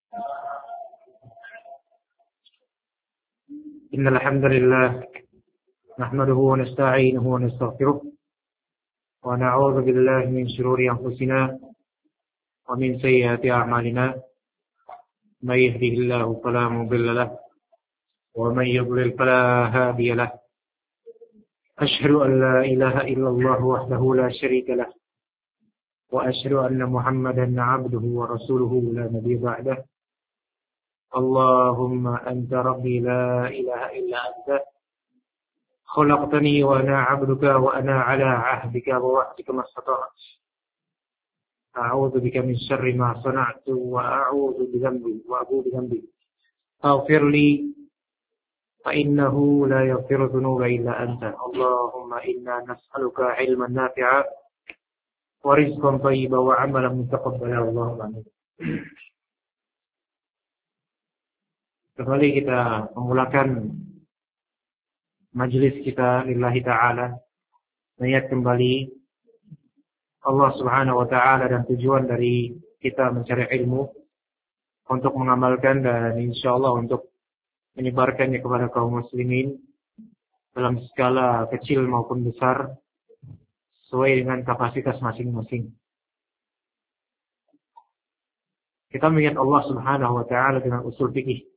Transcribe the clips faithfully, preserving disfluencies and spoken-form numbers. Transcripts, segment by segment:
إن الحمد لله نحمده ونستعينه ونستغفره ونعوذ بالله من شرور أنفسنا ومن سيئات أعمالنا من يهده الله فلا مضل له ومن يضلل فلا هادي له أشهد أن لا إله إلا الله وحده لا شريك له وأشهد أن محمدا عبده ورسوله لا نبي بعده اللهم أنت ربي لا إله إلا أنت خلقتني وأنا عبدك وأنا على عهدك ووعدك ما استطعت أعوذ بك من شر ما صنعت وأعوذ بذنبي وأبوء بذنبي فاغفر لي فإنه لا يغفر الذنوب إلا أنت اللهم إنا نسألك علما نافعا ورزقا طيبا وعملا متقبلا اللهم آمين. Kembali kita memulakan majelis kita lillahi ta'ala, mengingat kembali Allah subhanahu wa ta'ala dan tujuan dari kita mencari ilmu untuk mengamalkan dan insyaallah untuk menyebarkannya kepada kaum muslimin dalam skala kecil maupun besar sesuai dengan kapasitas masing-masing. Kita mengingat Allah subhanahu wa ta'ala dengan usul fikih.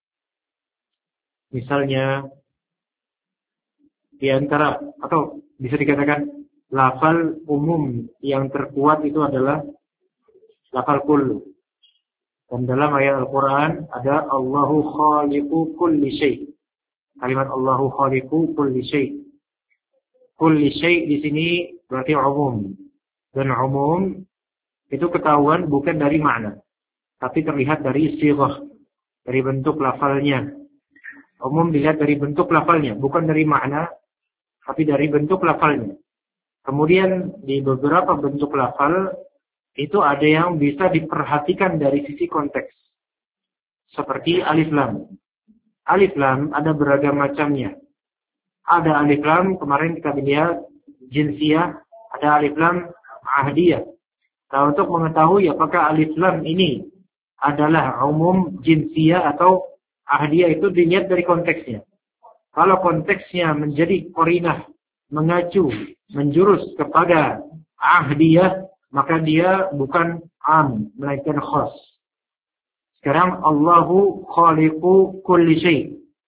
Misalnya di antara atau bisa dikatakan lafal umum yang terkuat itu adalah lafal kullu. Dan dalam ayat Al-Quran ada Allahu khaliqu kulli syai'. Kalimat Allahu khaliqu kulli syai'. Kulli syai' di sini berarti umum. Dan umum itu ketahuan bukan dari makna, tapi terlihat dari sighah, dari bentuk lafalnya. Umum dilihat dari bentuk lafalnya, bukan dari makna, tapi dari bentuk lafalnya. Kemudian di beberapa bentuk lafal itu ada yang bisa diperhatikan dari sisi konteks. Seperti alif lam. Alif lam ada beragam macamnya. Ada alif lam, kemarin kita lihat jinsiyah, ada alif lam ahdiyah. Nah, untuk mengetahui apakah alif lam ini adalah umum, jinsiyah atau ahdiyah itu dilihat dari konteksnya. Kalau konteksnya menjadi qarinah, mengacu, menjurus kepada ahdiyah, maka dia bukan am, melainkan khas. Sekarang Allahu khaliqu kulli syai'.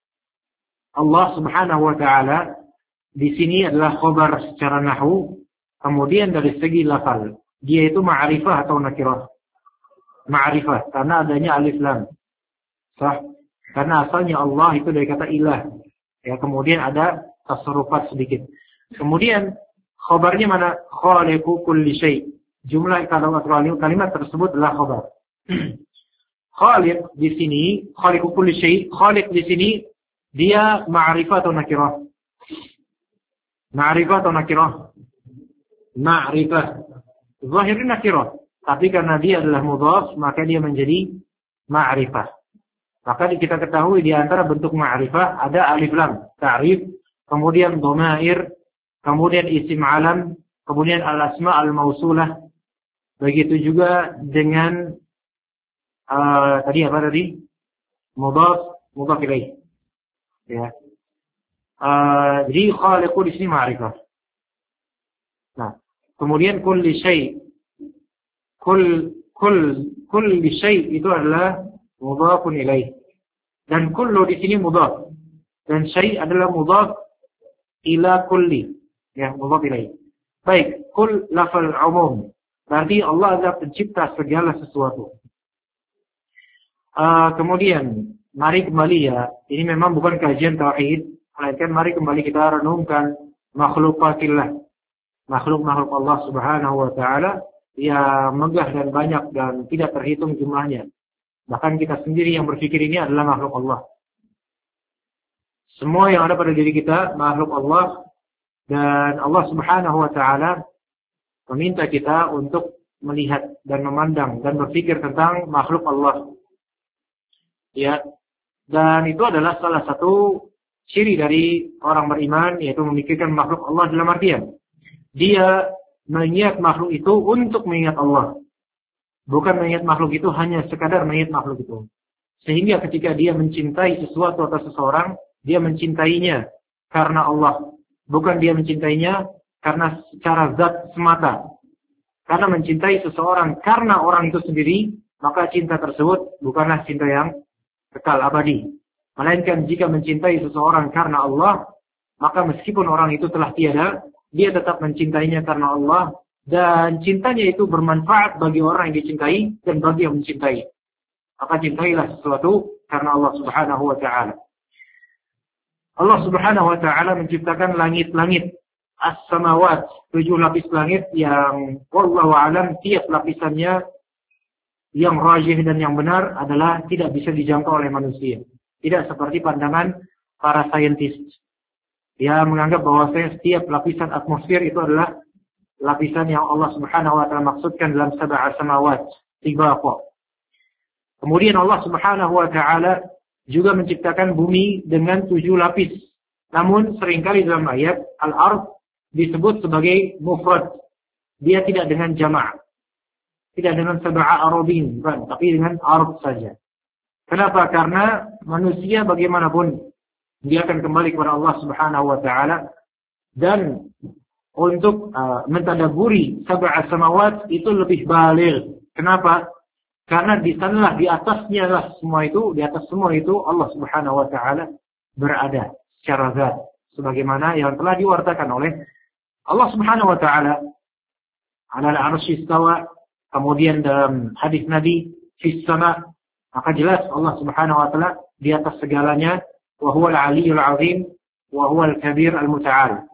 Allah subhanahu wa ta'ala di sini adalah khabar secara nahwu, kemudian dari segi lafal, dia itu ma'rifah atau nakirah. Ma'rifah karena adanya alif lam. Sah? Karena asalnya Allah itu dari kata ilah. Ya, kemudian ada tasarrufat sedikit. Kemudian khabarnya mana? Khaliqu kulli syai'. Jumlah kalimat kalimat tersebut adalah khabar. Khaliq di sini, khaliqu kulli syai', khaliq di sini dia ma'rifah atau nakirah? Ma'rifah atau nakirah? Ma'rifah. Zahirnya nakirah, tapi karena dia adalah mudhaf, maka dia menjadi ma'rifah. Maka kita ketahui di antara bentuk ma'rifah ada alif lam, ta'rif, kemudian dhamair, kemudian isim alam, kemudian al-asma al-mausulah. Begitu juga dengan uh, tadi apa tadi? Mudhaf, mudhaf ilaih. Ya. Uh, jadi khaliqu di sini ma'rifah. Nah, kemudian kulli syai'. Kull kull kulli syai' itu adalah mudhafun ilaih. Dan kullu di sini mudhaf. Dan syai' adalah mudhaf ila kulli. Ya, mudhaf ilaih. Baik, kull lafal umum. Berarti Allah adalah pencipta segala sesuatu. Uh, kemudian, mari kembali ya. Ini memang bukan kajian tauhid, melainkan mari kembali kita renungkan makhlukatillah. Makhluk-makhluk Allah subhanahu wa ta'ala yang megah dan banyak dan tidak terhitung jumlahnya. Bahkan kita sendiri yang berpikir ini adalah makhluk Allah. Semua yang ada pada diri kita makhluk Allah, dan Allah subhanahu wa ta'ala meminta kita untuk melihat dan memandang dan berpikir tentang makhluk Allah. Ya, dan itu adalah salah satu ciri dari orang beriman, yaitu memikirkan makhluk Allah dalam artian dia mengingat makhluk itu untuk mengingat Allah. Bukan mengingat makhluk itu hanya sekadar mengingat makhluk itu. Sehingga ketika dia mencintai sesuatu atau seseorang, dia mencintainya karena Allah. Bukan dia mencintainya karena secara zat semata. Karena mencintai seseorang karena orang itu sendiri, maka cinta tersebut bukanlah cinta yang kekal abadi. Melainkan jika mencintai seseorang karena Allah, maka meskipun orang itu telah tiada, dia tetap mencintainya karena Allah. Dan cintanya itu bermanfaat bagi orang yang dicintai dan bagi yang mencintai. Maka cintailah sesuatu karena Allah Subhanahu wa ta'ala. Allah Subhanahu wa ta'ala menciptakan langit-langit, as-samawat, tujuh lapis langit yang wallahu a'lam tiap lapisannya yang rajih dan yang benar adalah tidak bisa dijangkau oleh manusia. Tidak seperti pandangan para saintis. Dia menganggap bahwa setiap lapisan atmosfer itu adalah lapisan yang Allah Subhanahu wa ta'ala maksudkan dalam sab'a samawat, tiga kok. Kemudian Allah Subhanahu wa ta'ala juga menciptakan bumi dengan tujuh lapis. Namun seringkali dalam ayat al-ard disebut sebagai mufrad. Dia tidak dengan jama'. Tidak dengan sab'a arabin, bukan, tapi dengan ard saja. Kenapa? Karena manusia bagaimanapun dia akan kembali kepada Allah Subhanahu wa ta'ala. Dan untuk uh, mentadaburi sab'a samawat itu lebih baligh. Kenapa? Karena di sanalah, di atasnya lah semua itu, di atas semua itu Allah Subhanahu wa ta'ala berada secara zat. Sebagaimana yang telah diwartakan oleh Allah Subhanahu wa ta'ala. Ala al-arsy istawa. Kemudian dalam hadis Nabi, fis sama. Maka jelas Allah Subhanahu wa ta'ala di atas segalanya. Wa huwal aliyyul azim. Wa huwal kabir al-muta'al.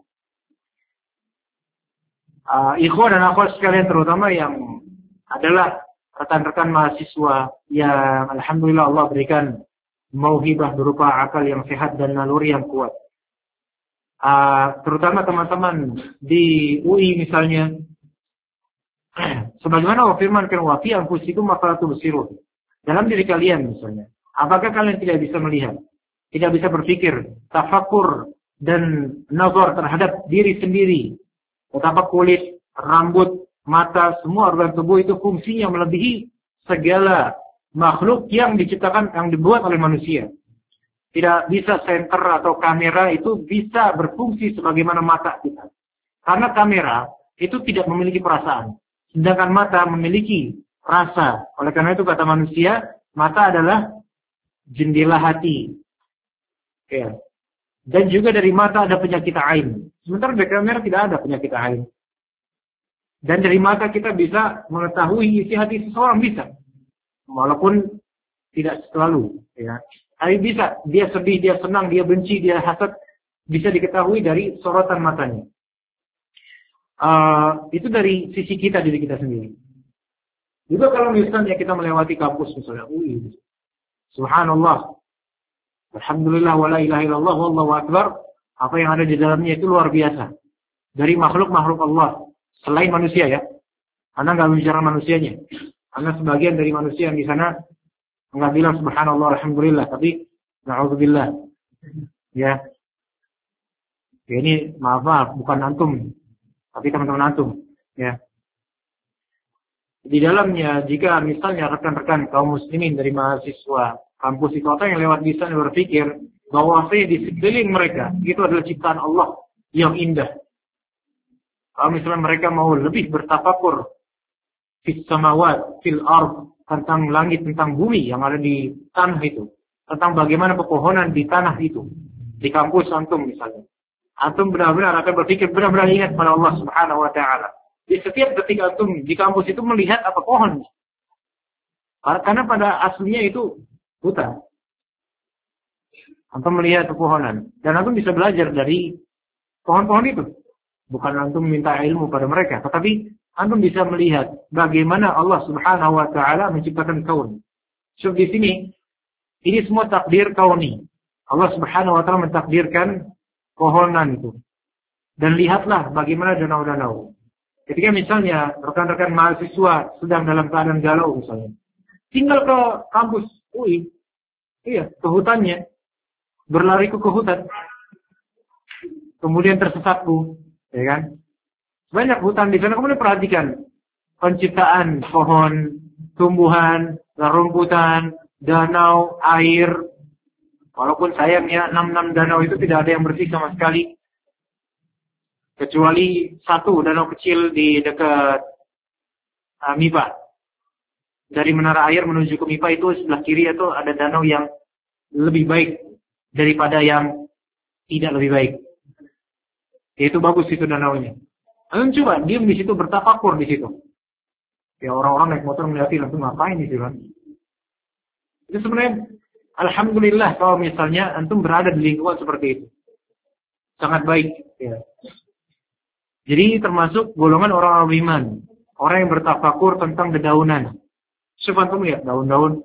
Uh, ikhwan dan akhwat sekalian, terutama yang adalah rekan-rekan mahasiswa yang alhamdulillah Allah berikan mauhibah berupa akal yang sehat dan naluri yang kuat. Uh, terutama teman-teman di U I misalnya, sebagaimana Allah firmankan wa fi anfusikum afala tubsirun. Dalam diri kalian misalnya, apakah kalian tidak bisa melihat, tidak bisa berpikir, tafakur dan nazar terhadap diri sendiri? Betapa kulit, rambut, mata, semua organ tubuh itu fungsinya melebihi segala makhluk yang diciptakan, yang dibuat oleh manusia. Tidak bisa senter atau kamera itu bisa berfungsi sebagaimana mata kita. Karena kamera itu tidak memiliki perasaan. Sedangkan mata memiliki rasa. Oleh karena itu kata manusia, mata adalah jendela hati. Ya. Dan juga dari mata ada penyakit ain. Sementara dari kamera tidak ada penyakit ain. Dan dari mata kita bisa mengetahui isi hati seseorang, bisa. Walaupun tidak selalu. Ya. Tapi bisa. Dia sedih, dia senang, dia benci, dia hasad. Bisa diketahui dari sorotan matanya. Uh, itu dari sisi kita, diri kita sendiri. Juga kalau misalnya kita melewati kampus misalnya. Ui, subhanallah. Alhamdulillah wa la ilaha illallah wallahu akbar. Apa yang ada di dalamnya itu luar biasa. Dari makhluk-makhluk Allah. Selain manusia ya. Anda nggak bicara manusianya. Anda sebagian dari manusia yang di sana nggak bilang subhanallah alhamdulillah. Tapi na'udzubillah. Ya. Ya ini maaf maaf. Bukan antum. Tapi teman-teman antum. Ya. Di dalamnya jika misalnya rekan-rekan kaum muslimin dari mahasiswa kampus itu atau yang lewat di sana berpikir bahwa saya di sekeliling mereka itu adalah ciptaan Allah yang indah. Kalau misalnya mereka mau lebih bertafakur fis samawat, fil ard, tentang langit, tentang bumi yang ada di tanah itu, tentang bagaimana pepohonan di tanah itu, di kampus antum misalnya, antum benar-benar akan berpikir, benar-benar ingat pada Allah Subhanahu wa ta'ala. Di setiap detik antum di kampus itu melihat apa pohon, karena pada aslinya itu hutan. Antum melihat pepohonan. Dan antum bisa belajar dari pohon-pohon itu. Bukan antum minta ilmu pada mereka. Tetapi antum bisa melihat bagaimana Allah Subhanahu wa ta'ala menciptakan kaun. So di sini, ini semua takdir kauni. Allah Subhanahu wa ta'ala mentakdirkan pohonan itu. Dan lihatlah bagaimana danau-danau. Ketika misalnya rekan-rekan mahasiswa sedang dalam keadaan galau misalnya. Tinggal ke kampus U I, iya, ke hutannya, berlari ke hutan, kemudian tersesatku, ya kan? Banyak hutan di sana, kemudian perhatikan penciptaan pohon, tumbuhan, rerumputan, danau, air. Walaupun sayangnya enam enam danau itu tidak ada yang bersih sama sekali. Kecuali satu danau kecil di dekat uh, Mipa. Dari menara air menuju ke Mipa itu sebelah kiri itu ada danau yang lebih baik daripada yang tidak lebih baik. Itu bagus itu danaunya. Lalu coba diam di situ, bertafakur di situ. Ya orang-orang naik motor melihat langsung ngapain di situ kan? Itu sebenarnya alhamdulillah kalau misalnya antum berada di lingkungan seperti itu. Sangat baik. Ya. Jadi termasuk golongan orang-orang beriman. Orang yang bertafakur tentang dedaunan. Coba antum lihat daun-daun.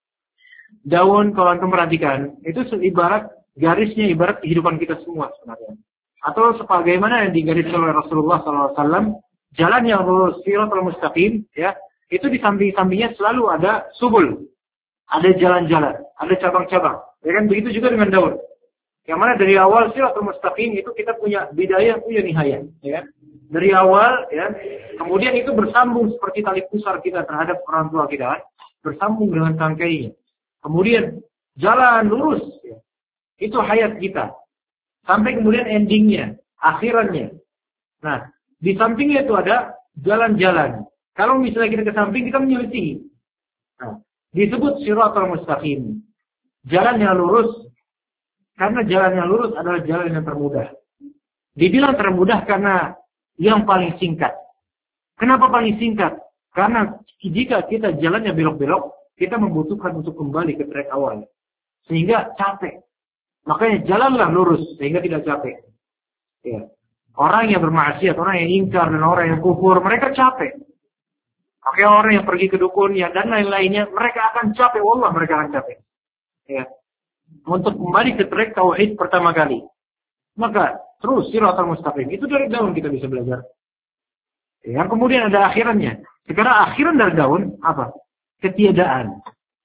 Daun kalau antum perhatikan, itu ibarat garisnya ibarat kehidupan kita semua sebenarnya. Atau sebagaimana yang digariskan oleh Rasulullah shallallahu alaihi wasallam, jalan yang lurus, siratal mustaqim, ya, itu di samping-sampingnya selalu ada subul. Ada jalan-jalan, ada cabang-cabang. Ya kan begitu juga dengan daun. Yang mana dari awal siratal mustaqim itu kita punya bidayah, punya nihayah, ya kan? Dari awal, ya, kemudian itu bersambung seperti tali pusar kita terhadap orang tua kita, kan? Bersambung dengan tangkainya. Kemudian jalan lurus, ya. Itu hayat kita. Sampai kemudian endingnya, akhirannya. Nah, di sampingnya itu ada jalan-jalan. Kalau misalnya kita ke samping, kita menyelisihi. Nah, disebut siratal mustaqim. Jalan yang lurus, karena jalan yang lurus adalah jalan yang termudah. Dibilang termudah karena yang paling singkat. Kenapa paling singkat? Karena jika kita jalannya belok-belok, kita membutuhkan untuk kembali ke track awal. Sehingga capek. Makanya jalanlah lurus sehingga tidak capek. Ya. Orang yang bermaksiat, orang yang ingkar dan orang yang kufur, mereka capek. Oke, orang yang pergi ke dukun ya dan lain-lainnya, mereka akan capek. Wallah, mereka akan capek. Ya. Untuk kembali ke track tauhid pertama kali. Maka terus siratal mustaqim itu dari daun kita bisa belajar. Yang kemudian ada akhirannya. Sekarang akhiran dari daun apa? Ketiadaan.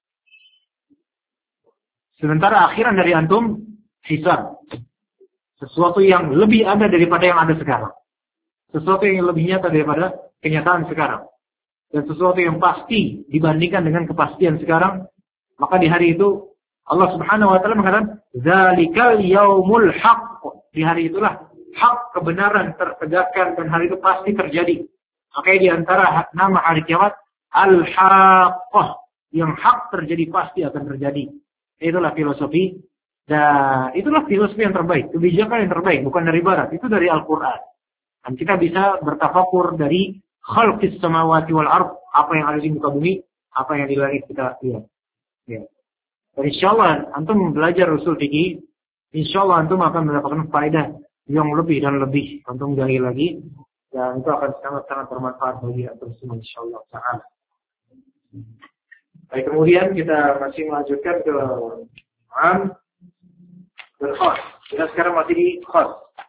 Sementara akhiran dari antum hisab. Sesuatu yang lebih ada daripada yang ada sekarang. Sesuatu yang lebih nyata daripada kenyataan sekarang. Dan sesuatu yang pasti dibandingkan dengan kepastian sekarang. Maka di hari itu Allah subhanahu wa ta'ala mengatakan Zalikal yaumul haq. Di hari itulah hak kebenaran tertegakkan dan hari itu pasti terjadi. Makanya di antara nama hari kiamat Al-Haqqah. Yang hak terjadi pasti akan terjadi. Itulah filosofi. Dan itulah filosofi yang terbaik. Kebijakan yang terbaik. Bukan dari barat. Itu dari Al-Quran. Dan kita bisa bertafakur dari khalqis samawati wal ard. Apa yang ada di muka bumi. Apa yang di langit kita lihat. Ya. Dan insya Allah antum belajar usul fikih. Insya Allah antum akan mendapatkan faedah yang lebih dan lebih. Antum gali lagi. Dan itu akan sangat-sangat bermanfaat bagi antum semua insya Allah ta'ala. Baik, kemudian kita masih melanjutkan ke am dan khas. Kita sekarang masih di khas.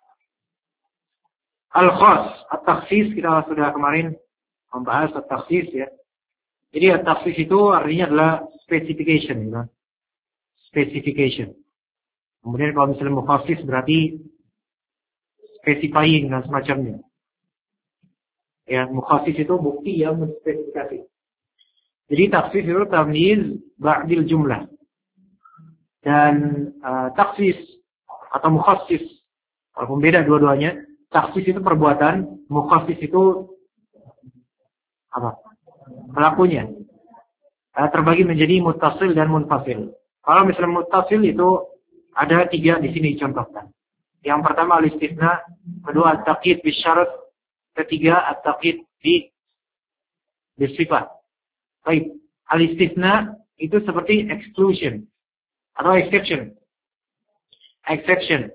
Al-khas, at-takhsis kita sudah kemarin membahas at-takhsis ya. Jadi at-takhsis itu artinya adalah specification ya. Specification. Kemudian kalau misalnya mukhassis berarti specifying dan semacamnya. Ya, mukhassis itu bukti yang menspesifikasi. Jadi taksis itu tamyiz ba'dil jumlah. Dan uh, taksis atau mukhassis, walaupun beda dua-duanya, taksis itu perbuatan, mukhassis itu apa? Pelakunya. Uh, terbagi menjadi muttasil dan munfasil. Kalau misalnya muttasil itu ada tiga di sini dicontohkan. Yang pertama al-istithna, kedua at-taqyid bisyarat, ketiga at-taqyid bi bisifat. Baik, al-istithna itu seperti exclusion atau exception. Exception.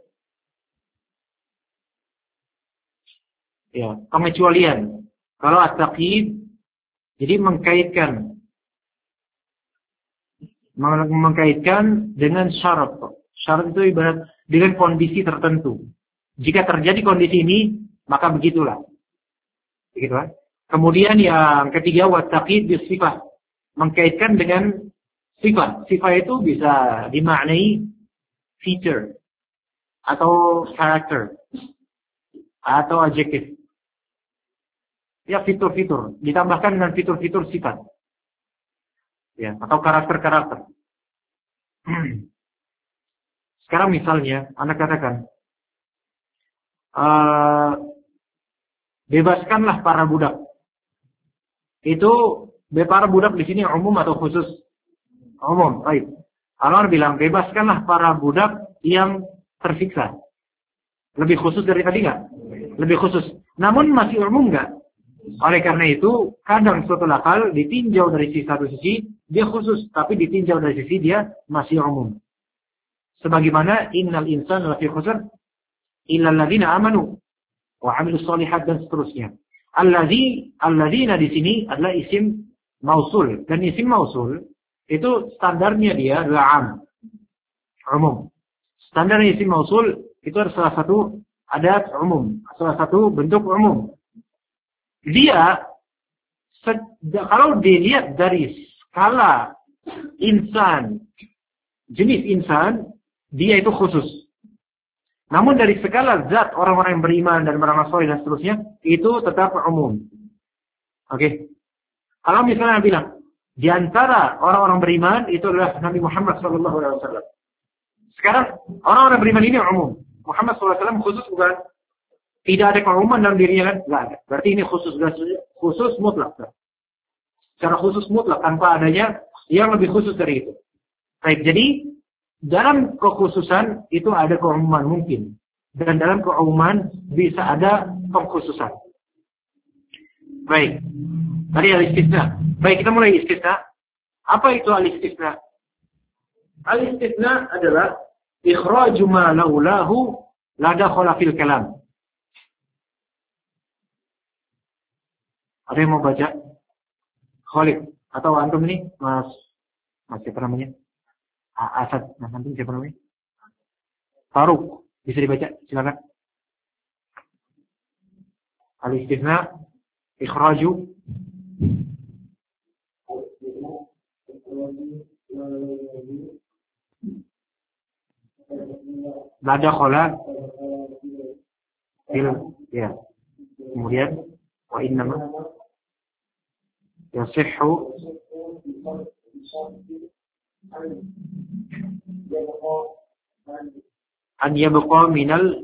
Ya, pengecualian. Kalau at-taqyid jadi mengkaitkan mengkaitkan dengan syarat. Syarat itu ibarat dengan kondisi tertentu. Jika terjadi kondisi ini, maka begitulah. Begitu kan? Kemudian yang ketiga wat-taqyid bisifat, mengkaitkan dengan sifat. Sifat itu bisa dimaknai feature atau character atau adjective. Ya fitur-fitur, ditambahkan dengan fitur-fitur sifat. Ya, atau karakter-karakter. Sekarang misalnya, Anda katakan, uh, bebaskanlah para budak. Itu para budak di sini umum atau khusus? Umum, baik. Allah bilang, bebaskanlah para budak yang tersiksa. Lebih khusus dari tadi nggak? Lebih khusus. Namun masih umum nggak? Oleh karena itu, kadang suatu lafal ditinjau dari sisi satu sisi, dia khusus. Tapi ditinjau dari sisi dia masih umum. Sebagaimana, innal insan lafi khusr, illa alladhina amanu, wa amilus sholihat, dan seterusnya. Alladhi, alladhina di sini adalah isim mausul. Dan isim mausul, itu standarnya dia adalah am. Umum. Standar isim mausul, itu adalah salah satu adat umum. Salah satu bentuk umum. Dia, kalau dilihat dari skala insan, jenis insan, dia itu khusus. Namun dari skala zat orang-orang yang beriman dan beramal saleh dan seterusnya, itu tetap umum. Oke. Okay. Kalau misalnya bilang, di antara orang-orang beriman, itu adalah Nabi Muhammad shallallahu alaihi wasallam. Sekarang, orang-orang beriman ini umum. Muhammad shallallahu alaihi wasallam khusus bukan? Tidak ada keumuman dalam dirinya kan? Tidak ada. Berarti ini khusus khusus mutlak. Secara khusus mutlak tanpa adanya yang lebih khusus dari itu. Baik, jadi dalam kekhususan itu ada keumuman mungkin. Dan dalam keumuman bisa ada pengkhususan. Baik. Tadi al-istisna. Baik, kita mulai istisna. Apa itu al-istisna? Al-istisna adalah ikhraju ma laulahu la dakhala fil kalam. Ada yang mau baca? Khalid atau antum ini? Mas Mas siapa namanya? Asad, Mas antum siapa namanya? Faruk, bisa dibaca, silakan. Al-istisna ikhraju la dakhala fil, ya. Kemudian wa innama yasihhu an yabqa minal,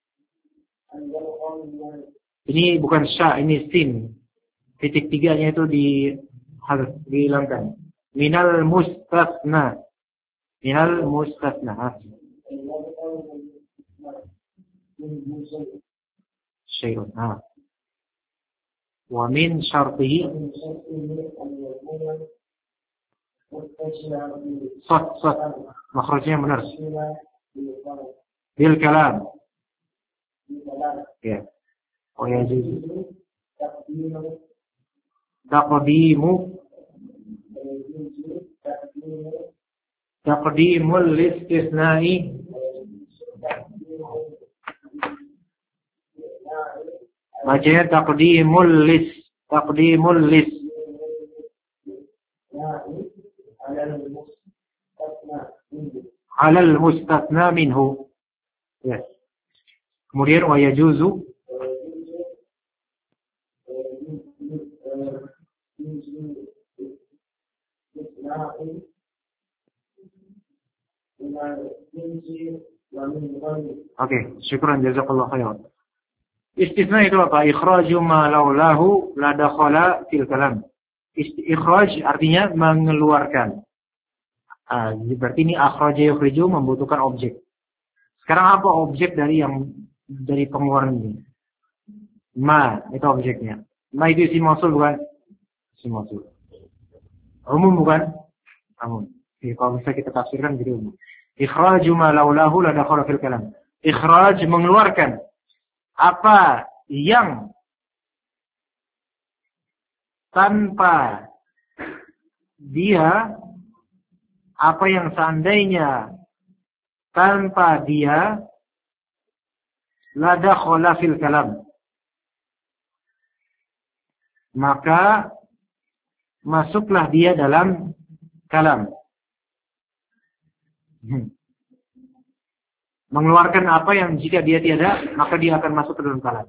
ini bukan sya, ini sin. Titik tiganya itu di harus dihilangkan. Minal mustasna. Minal mustasna. Syai'un. Ha. Wa min syartihi sat sat makhrajnya benar bil kalam ya oh ya jadi taqdimu taqdimul istisna'i bacanya taqdimul lis taqdimul lis alal mustathna minhu. Ya. Kemudian wa yajuzu Oke, syukran jazakallahu khairan. Istisna itu apa? Ikhraju ma laulahu la dakhala fil kalam. Ikhraj artinya mengeluarkan. Ah, berarti ini akhraja yukhriju membutuhkan objek. Sekarang apa objek dari yang dari pengeluaran ini? Ma, itu objeknya. Ma itu isim mausul bukan? Isim mausul. Umum bukan? Umum. Jadi kalau bisa kita tafsirkan jadi umum. Ikhraju ma laulahu la dakhala fil kalam. Ikhraj mengeluarkan apa yang tanpa dia, apa yang seandainya tanpa dia la dakhala fil kalam, maka masuklah dia dalam kalam. Hmm. Mengeluarkan apa yang jika dia tiada, maka dia akan masuk ke dalam kalam.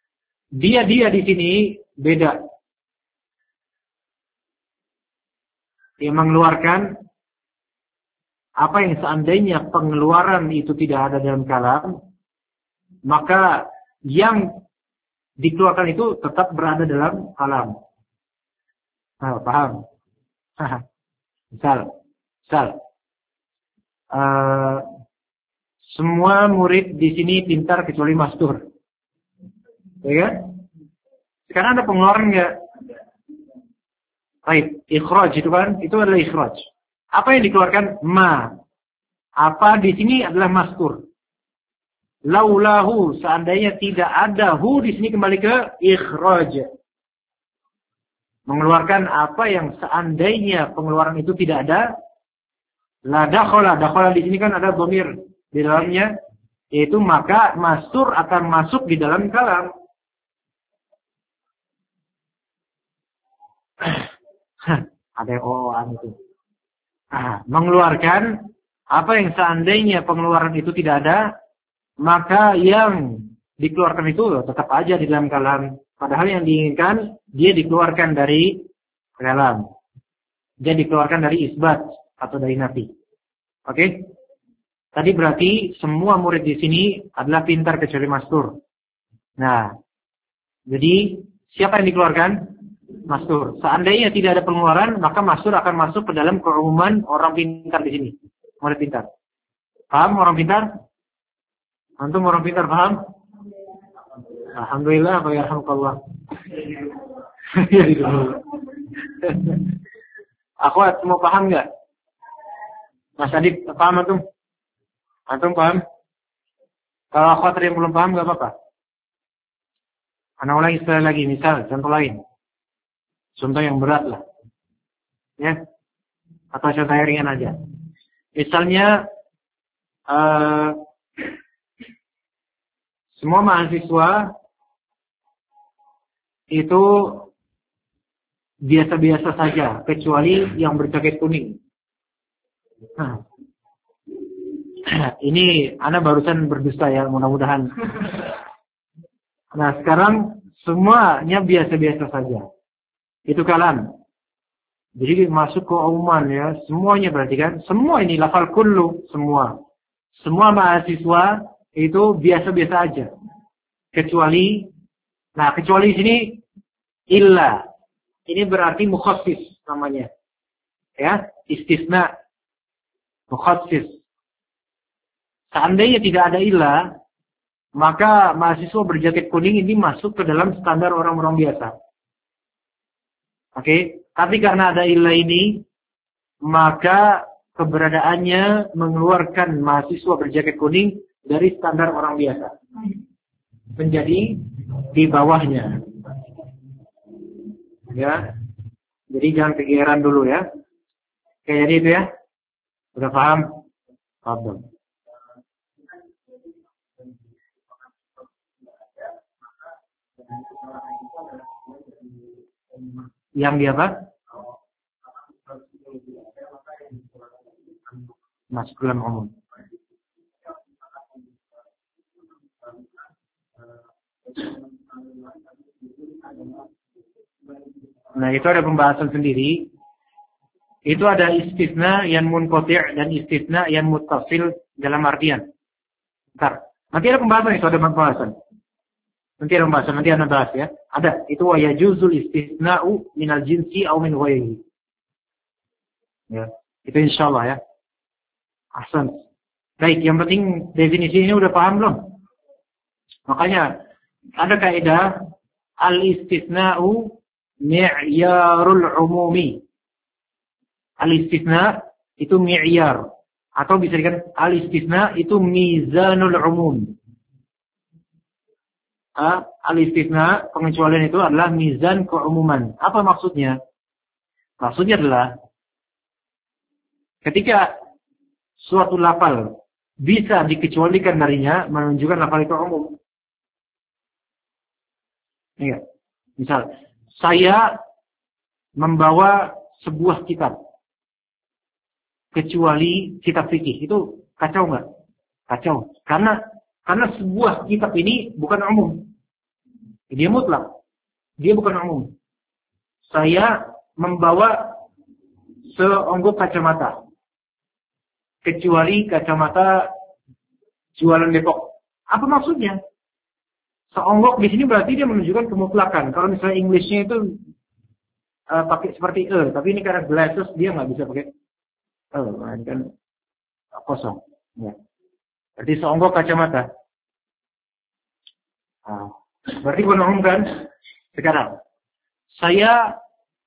Dia-dia di sini beda. Dia mengeluarkan apa yang seandainya pengeluaran itu tidak ada dalam kalam, maka yang dikeluarkan itu tetap berada dalam kalam. Nah, paham? misal, misal, uh, semua murid di sini pintar kecuali Mastur, ya kan? Sekarang ada pengeluaran nggak? Baik, ikhraj itu kan, itu adalah ikhraj. Apa yang dikeluarkan? Ma. Apa di sini adalah Mastur. Laulahu, seandainya tidak ada hu di sini kembali ke ikhraj. Mengeluarkan apa yang seandainya pengeluaran itu tidak ada. La dakhala, dakhala di sini kan ada dhamir di dalamnya, yaitu maka Mastur akan masuk di dalam kalam. Ada o-an itu. Nah, mengeluarkan apa yang seandainya pengeluaran itu tidak ada, maka yang dikeluarkan itu tetap aja di dalam kalam. Padahal yang diinginkan dia dikeluarkan dari kalam. Dia dikeluarkan dari isbat atau dari nafi. Oke? Okay? Tadi berarti semua murid di sini adalah pintar kecuali Mastur. Nah, jadi siapa yang dikeluarkan? Mastur. Seandainya tidak ada pengeluaran, maka Mastur akan masuk ke dalam keumuman orang pintar di sini. Murid pintar. Paham orang pintar? Antum orang pintar paham? Alhamdulillah, wa yarhamukallah. Akhwat, mau paham nggak? Mas Adib, paham antum? Antum paham? Kalau akhwat yang belum paham nggak apa-apa. Anak ulangi sekali lagi, misal contoh lain. Contoh yang berat lah. Ya. Atau contoh yang ringan aja. Misalnya uh, semua mahasiswa itu biasa-biasa saja, kecuali yang berjaket kuning. Nah, ini Anda barusan berdusta ya, mudah-mudahan. Nah, sekarang semuanya biasa-biasa saja. Itu kalam. Jadi masuk ke umuman ya, semuanya berarti kan, semua ini lafal kullu, semua. Semua mahasiswa itu biasa-biasa aja. Kecuali, nah kecuali sini illa. Ini berarti mukhassis namanya. Ya, istisna. Mukhassis. Seandainya tidak ada illa, maka mahasiswa berjaket kuning ini masuk ke dalam standar orang-orang biasa. Oke, okay? Tapi karena ada illa ini, maka keberadaannya mengeluarkan mahasiswa berjaket kuning dari standar orang biasa. Menjadi di bawahnya. Ya. Jadi jangan kegeeran dulu ya. Kayak jadi itu ya. Udah paham? Paham. Yang dia apa? Masuk dalam umum. Nah, itu ada pembahasan sendiri. Itu ada istisna yang munqati' dan istisna yang muttasil dalam artian. Bentar. Nanti ada pembahasan itu, ada pembahasan. Nanti ada pembahasan, nanti Anda bahas ya. Ada, itu wa yajuzul istisna'u minal jinsi au min ghairihi. Ya, itu insyaallah ya. Ahsan. Baik, yang penting definisi ini udah paham belum? Makanya ada kaidah al-istisna'u mi'yarul umumi. Al-istisna itu mi'yar atau bisa dikatakan al-istisna itu mizanul umum. Al-istisna, pengecualian itu adalah mizan keumuman. Apa maksudnya? Maksudnya adalah ketika suatu lafal bisa dikecualikan darinya, menunjukkan lafal itu umum. Iya. Misal, saya membawa sebuah kitab, kecuali kitab fikih. Itu kacau nggak? Kacau. Karena karena sebuah kitab ini bukan umum. Dia mutlak. Dia bukan umum. Saya membawa seonggok kacamata. Kecuali kacamata jualan Depok. Apa maksudnya? Seonggok di sini berarti dia menunjukkan kemutlakan. Kalau misalnya Englishnya itu uh, pakai seperti e, tapi ini karena glasses dia nggak bisa pakai e, kan kosong. Ya. Berarti seonggok kacamata. Nah, berarti menumbuhkan sekarang. Saya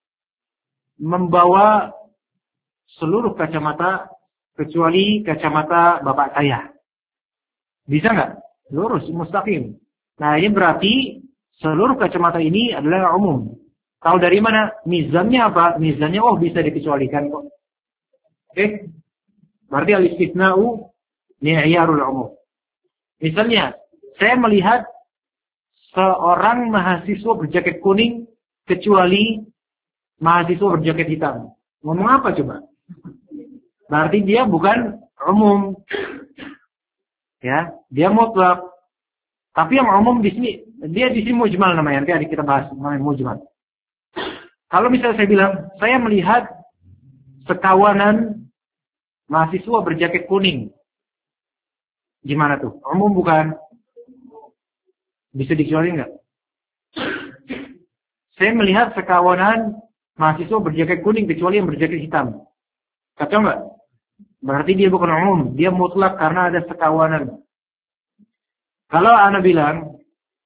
membawa seluruh kacamata kecuali kacamata bapak saya. Bisa nggak? Lurus, mustaqim. Nah ini berarti seluruh kacamata ini adalah umum. Tahu dari mana? Mizannya apa? Mizannya oh bisa dikecualikan kok. Oke? Okay? Berarti al-istithna'u mi'yarul umum. Misalnya, saya melihat seorang mahasiswa berjaket kuning kecuali mahasiswa berjaket hitam. Ngomong apa coba? Berarti dia bukan umum. Ya, dia mutlak. Tapi yang umum di sini, dia di sini mujmal namanya. Nanti kita bahas namanya mujmal. Kalau misalnya saya bilang, saya melihat sekawanan mahasiswa berjaket kuning. Gimana tuh? Umum bukan? Bisa dikecuali enggak? Saya melihat sekawanan mahasiswa berjaket kuning kecuali yang berjaket hitam. Kacau enggak? Berarti dia bukan umum. Dia mutlak karena ada sekawanan. Kalau Anda bilang,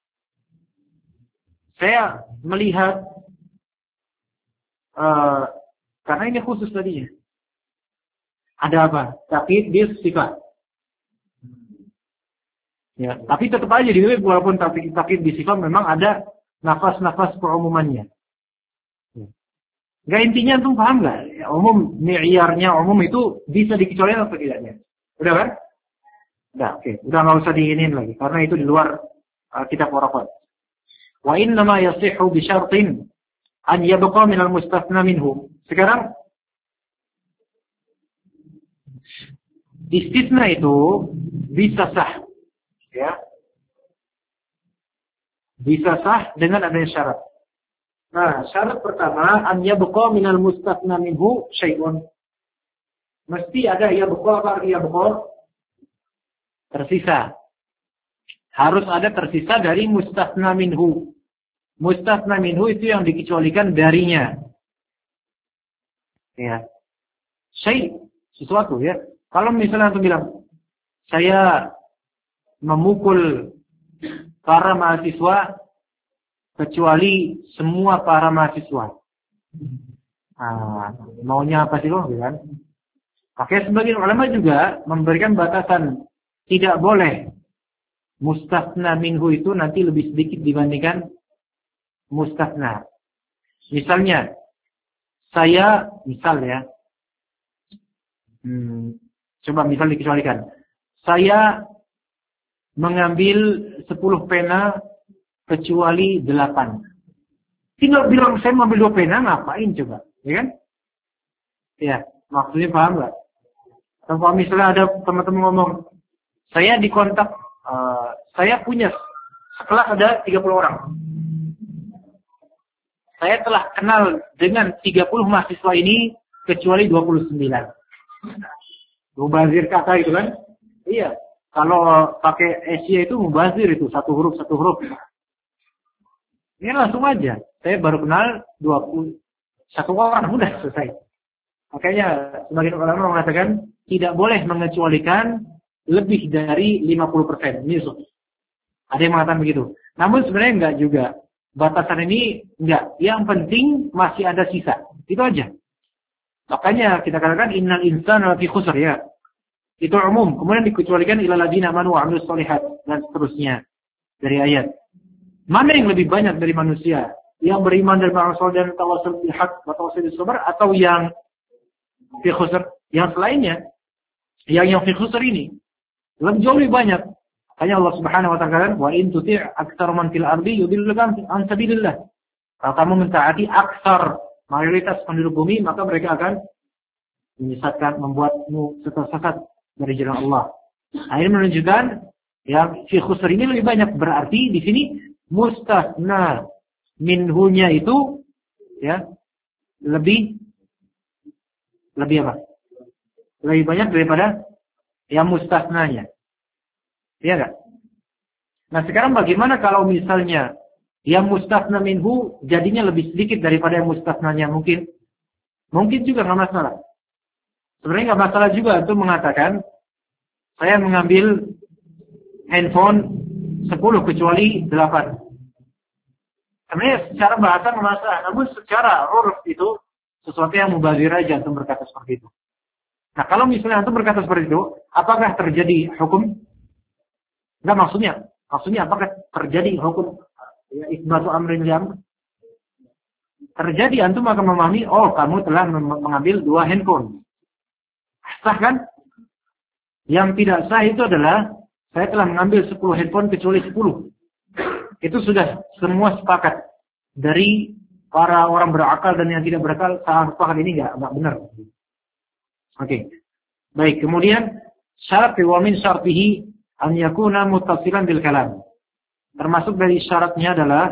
saya melihat, uh, karena ini khusus tadinya. Ada apa? Tapi dia sifat. Ya, tapi tetap aja di sini walaupun tapi tapi di sifat memang ada nafas-nafas keumumannya. Ya. Gak intinya tuh paham nggak? Ya, umum mi'yarnya umum itu bisa dikecualikan atau tidaknya? Udah kan? Udah, oke. Okay. Udah nggak usah diinin lagi karena itu di luar uh, kitab waraqat. Wa inna ma yasihhu bi syartin an yabqa min al-mustathna minhu. Sekarang istisna itu bisa sah. Ya. Bisa sah dengan adanya syarat. Nah, syarat pertama an yabqa minal mustathna minhu syai'un. Mesti ada yabqa apa arti yabqa? Tersisa. Harus ada tersisa dari mustathna minhu. Mustathna minhu itu yang dikecualikan darinya. Ya. Syai' sesuatu ya. Kalau misalnya antum bilang saya memukul para mahasiswa kecuali semua para mahasiswa. Nah, maunya apa sih loh, kan? Oke, sebagian ulama juga memberikan batasan tidak boleh mustathna minhu itu nanti lebih sedikit dibandingkan mustathna. Misalnya, saya misal ya, hmm, coba misal dikecualikan, saya mengambil sepuluh pena kecuali delapan. Tinggal bilang saya mengambil dua pena, ngapain coba? Ya kan? Ya, maksudnya paham nggak? Kalau misalnya ada teman-teman ngomong, saya dikontak, uh, saya punya sekelas ada tiga puluh orang. Saya telah kenal dengan tiga puluh mahasiswa ini kecuali dua puluh sembilan. Mubazir kata itu kan? Iya. Kalau pakai Asia itu mubazir itu satu huruf satu huruf. Ini langsung aja. Saya baru kenal dua puluh satu orang udah selesai. Makanya sebagian ulama mengatakan tidak boleh mengecualikan lebih dari lima puluh persen. Ini ada yang mengatakan begitu. Namun sebenarnya enggak juga. Batasan ini enggak. Yang penting masih ada sisa. Itu aja. Makanya kita katakan innal insana lafi khusr ya. Itu umum. Kemudian dikecualikan ilal ladzina amanu wa 'amilus shalihat dan seterusnya dari ayat. Mana yang lebih banyak dari manusia? Yang beriman dan beramal saleh dan tawassul bil haqq wa tawassul bis sabr atau yang fi khusr? Yang selainnya. Yang yang fi khusr ini lebih jauh lebih banyak. Hanya Allah Subhanahu wa taala wa in tuti' aktsar man fil ardi yudilluka an sabilillah. Kalau kamu mentaati aksar mayoritas penduduk bumi, maka mereka akan menyesatkan, membuatmu sesat dari jalan Allah. Nah, ini menunjukkan yang fi khusr ini lebih banyak. Berarti di sini mustathna minhunya itu ya lebih lebih apa? Lebih banyak daripada yang mustasnanya. Iya nggak? Nah sekarang bagaimana kalau misalnya yang mustasna minhu jadinya lebih sedikit daripada yang mustasnanya mungkin? Mungkin juga nggak masalah. Sebenarnya nggak masalah juga untuk mengatakan saya mengambil handphone sepuluh kecuali delapan. Sebenarnya secara bahasa nggak masalah, namun secara uruf itu sesuatu yang mubazir aja untuk berkata seperti itu. Nah kalau misalnya untuk berkata seperti itu, apakah terjadi hukum? Enggak maksudnya. Maksudnya apakah terjadi hukum ya, isbatu amrin liam? Terjadi antum akan memahami, oh kamu telah mengambil dua handphone. Sah kan? Yang tidak sah itu adalah saya telah mengambil sepuluh handphone kecuali sepuluh. Itu sudah semua sepakat. Dari para orang berakal dan yang tidak berakal, sangat sepakat ini enggak, enggak benar. Oke. Okay. Baik, kemudian syarat wa min syartihi an yakuna muttasilan bil kalam. Termasuk dari syaratnya adalah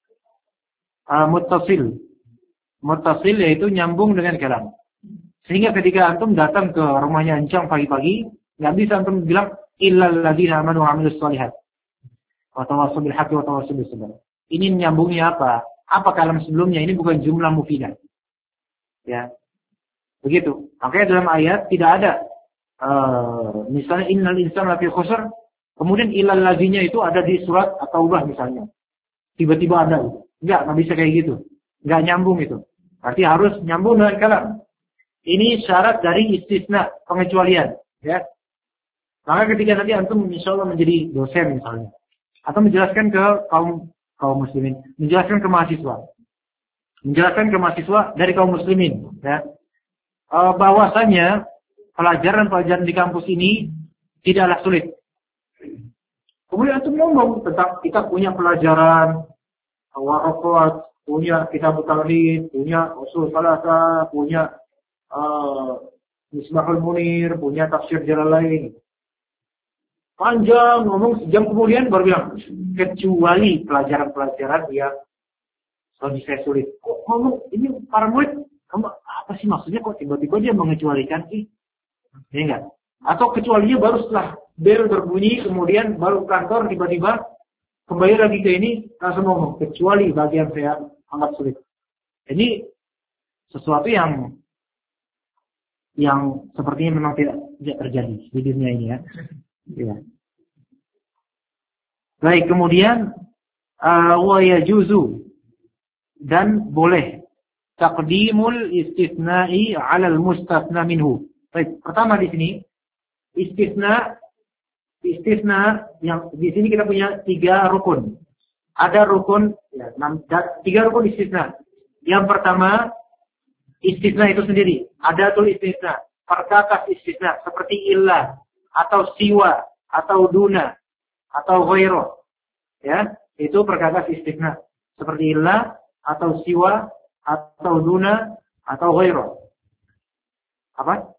uh, muttasil. Muttasil yaitu nyambung dengan kalam. Sehingga ketika antum datang ke rumahnya Encang pagi-pagi, enggak bisa antum bilang illal ladzina amanu wa amilus shalihat. Wa tawassaw bil haqqi wa tawassaw bis sabr. Ini nyambungnya apa? Apa kalam sebelumnya? Ini bukan jumlah mufidah. Ya. Begitu. Makanya dalam ayat tidak ada uh, misalnya innal insana lafi khusr, kemudian illal ladzinya itu ada di surat At-Taubah misalnya. Tiba-tiba ada. Enggak, enggak bisa kayak gitu. Enggak nyambung itu. Berarti harus nyambung dengan kalam. Ini syarat dari istisna, pengecualian, ya. Maka ketika nanti antum insyaallah menjadi dosen misalnya, atau menjelaskan ke kaum kaum muslimin, menjelaskan ke mahasiswa, menjelaskan ke mahasiswa dari kaum muslimin, ya, e, bahwasanya pelajaran-pelajaran di kampus ini tidaklah sulit. Kemudian antum ngomong tentang kita punya pelajaran waraqat, punya kitab tauhid, punya usul salasa, punya uh, Misbahul Munir, punya tafsir Jalalain. Panjang ngomong sejam kemudian baru bilang kecuali pelajaran-pelajaran yang lebih saya sulit. Kok ngomong ini para murid, kamu apa sih maksudnya kok tiba-tiba dia mengecualikan sih? Ya enggak? Atau kecualinya baru setelah bel berbunyi kemudian baru kantor tiba-tiba kembali lagi ke ini langsung ngomong kecuali bagian saya anggap sulit. Ini sesuatu yang yang sepertinya memang tidak, tidak terjadi di dunia ini ya. Ya. Baik, kemudian uh, wa yajuzu dan boleh taqdimul istitsna'i 'ala al-mustatsna minhu. Baik, pertama di sini istisna istisna yang di sini kita punya tiga rukun. Ada rukun ya, enam, tiga rukun istisna. Yang pertama istisna itu sendiri, ada tuh istisna, perkakas istisna seperti illah atau siwa, atau duna, atau ghairu. Ya, itu perkakas istisna. Seperti illah, atau siwa, atau duna, atau ghairu. Apa?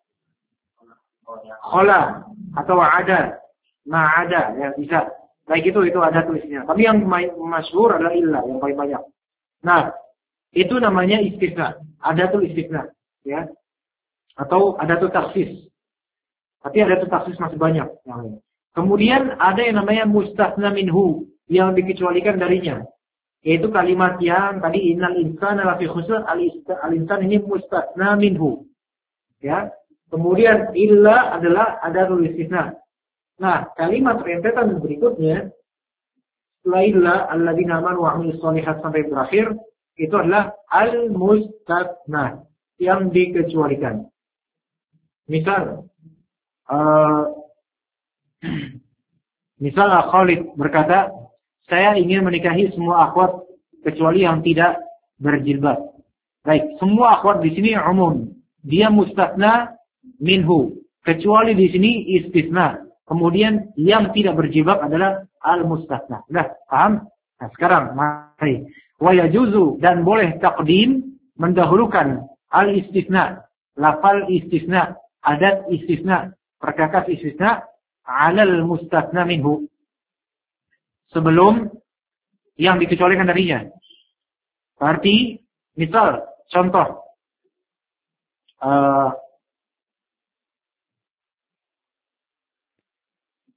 Khola, atau ada, ma'ada, ya bisa. Baik itu, itu ada tulisnya. Tapi yang masyhur adalah illah, yang paling banyak. Nah, itu namanya istisna. Ada tuh istisna. Ya. Atau ada tuh taksis. Tapi ada tuh taksis masih banyak. Kemudian ada yang namanya mustasna minhu, yang dikecualikan darinya. Yaitu kalimat yang tadi innal insana lafi khusr, al-insan ini mustasna minhu. Ya. Kemudian illa adalah ada tuh istisna. Nah, kalimat rentetan berikutnya setelah illa alladzina amanu wa amilus shalihat sampai berakhir itu adalah al-mustasna, yang dikecualikan. Misal Uh, misal Khalid berkata, saya ingin menikahi semua akhwat kecuali yang tidak berjilbab. Baik, semua akhwat di sini umum. Dia mustasna minhu. Kecuali di sini istisna. Kemudian yang tidak berjilbab adalah al-mustasna. Sudah paham? Nah, sekarang mari. Wa yajuzu dan boleh taqdim mendahulukan al-istisna, lafal istisna, adat istisna, perkakas istisna 'alal mustasna minhu, sebelum yang dikecualikan darinya. Berarti misal contoh uh,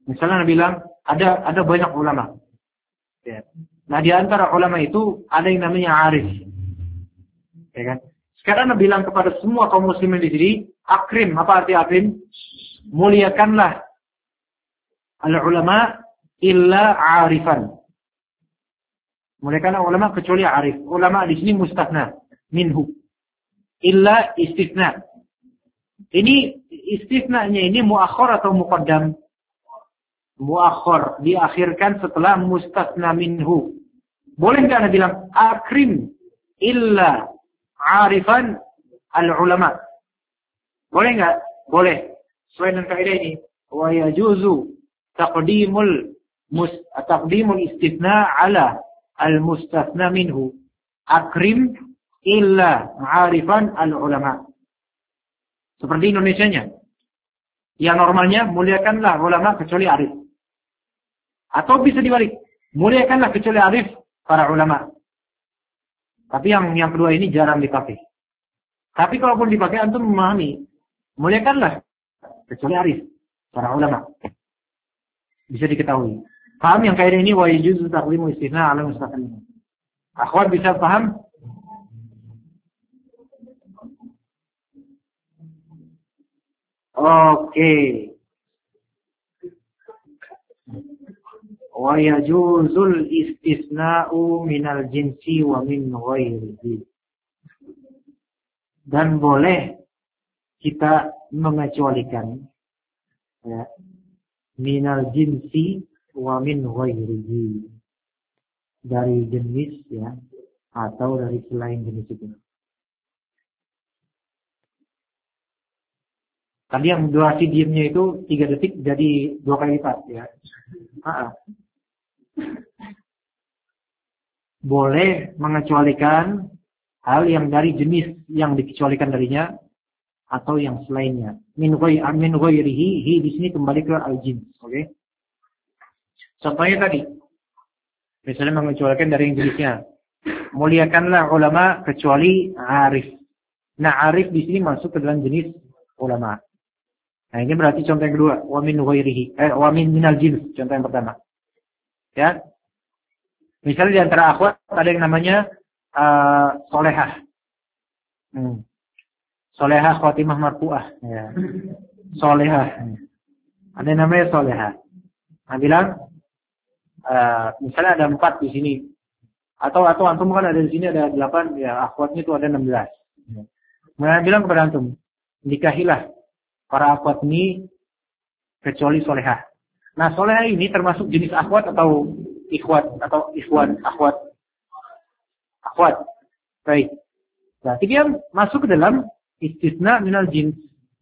Misalnya Nabi bilang ada ada banyak ulama. Ya. Nah di antara ulama itu ada yang namanya arif. Ya kan? Sekarang Nabi bilang kepada semua kaum muslimin di sini, akrim, apa arti akrim? Muliakanlah al-ulama illa arifan. Muliakanlah ulama kecuali arif. Ulama di sini mustahna minhu. Illa istisna. Ini istisnanya ini muakhir atau muqaddam? Muakhir, diakhirkan setelah mustasna minhu. Boleh enggak Anda bilang akrim illa arifan al-ulama? Boleh enggak? Boleh. Sesuai dengan kaidah ini, wa yajuzu taqdimul mus taqdimul istisna ala al-mustasna minhu. Akrim illa arifan al-ulama. Seperti Indonesianya. Yang normalnya muliakanlah ulama kecuali arif. Atau bisa dibalik, muliakanlah kecuali arif para ulama. Tapi yang yang kedua ini jarang dipakai. Tapi kalaupun dipakai antum memahami, muliakanlah kecuali arif para ulama. Bisa diketahui. Paham yang kaidah ini wa yajuzu taqdimu istisna ala mustaqim. Akhwat bisa paham? Oke. Wa yajuzul istisna'u minal jinsi wa min ghairihi. Dan boleh kita mengecualikan ya, minal jinsi wa min ghairihi, dari jenis ya atau dari selain jenis itu. Tadi yang durasi diamnya itu tiga detik jadi dua kali lipat ya. Ah. Boleh mengecualikan hal yang dari jenis yang dikecualikan darinya atau yang selainnya. Min ghairihi, hi di sini kembali ke al-jins, oke? Okay? Contohnya tadi, misalnya mengecualikan dari yang jenisnya. Muliakanlah ulama kecuali arif. Nah, arif di sini masuk ke dalam jenis ulama. Nah, ini berarti contoh yang kedua, wa min ghairihi, eh wa min minal jins, contoh yang pertama. Ya. Misalnya di antara akhwat ada yang namanya uh, solehah. Hmm. Solehah khotimah marfu'ah. Ya. Solehah. Ada yang namanya solehah. Nah, bilang, uh, misalnya ada empat di sini. Atau atau antum kan ada di sini ada delapan, ya akhwatnya itu ada enam belas. Kemudian bilang kepada antum, nikahilah para akhwat ini kecuali solehah. Nah, solehah ini termasuk jenis akhwat atau ikhwat atau ikhwan, akhwat. Akhwat. Baik. Berarti dia masuk ke dalam istisna minal jins.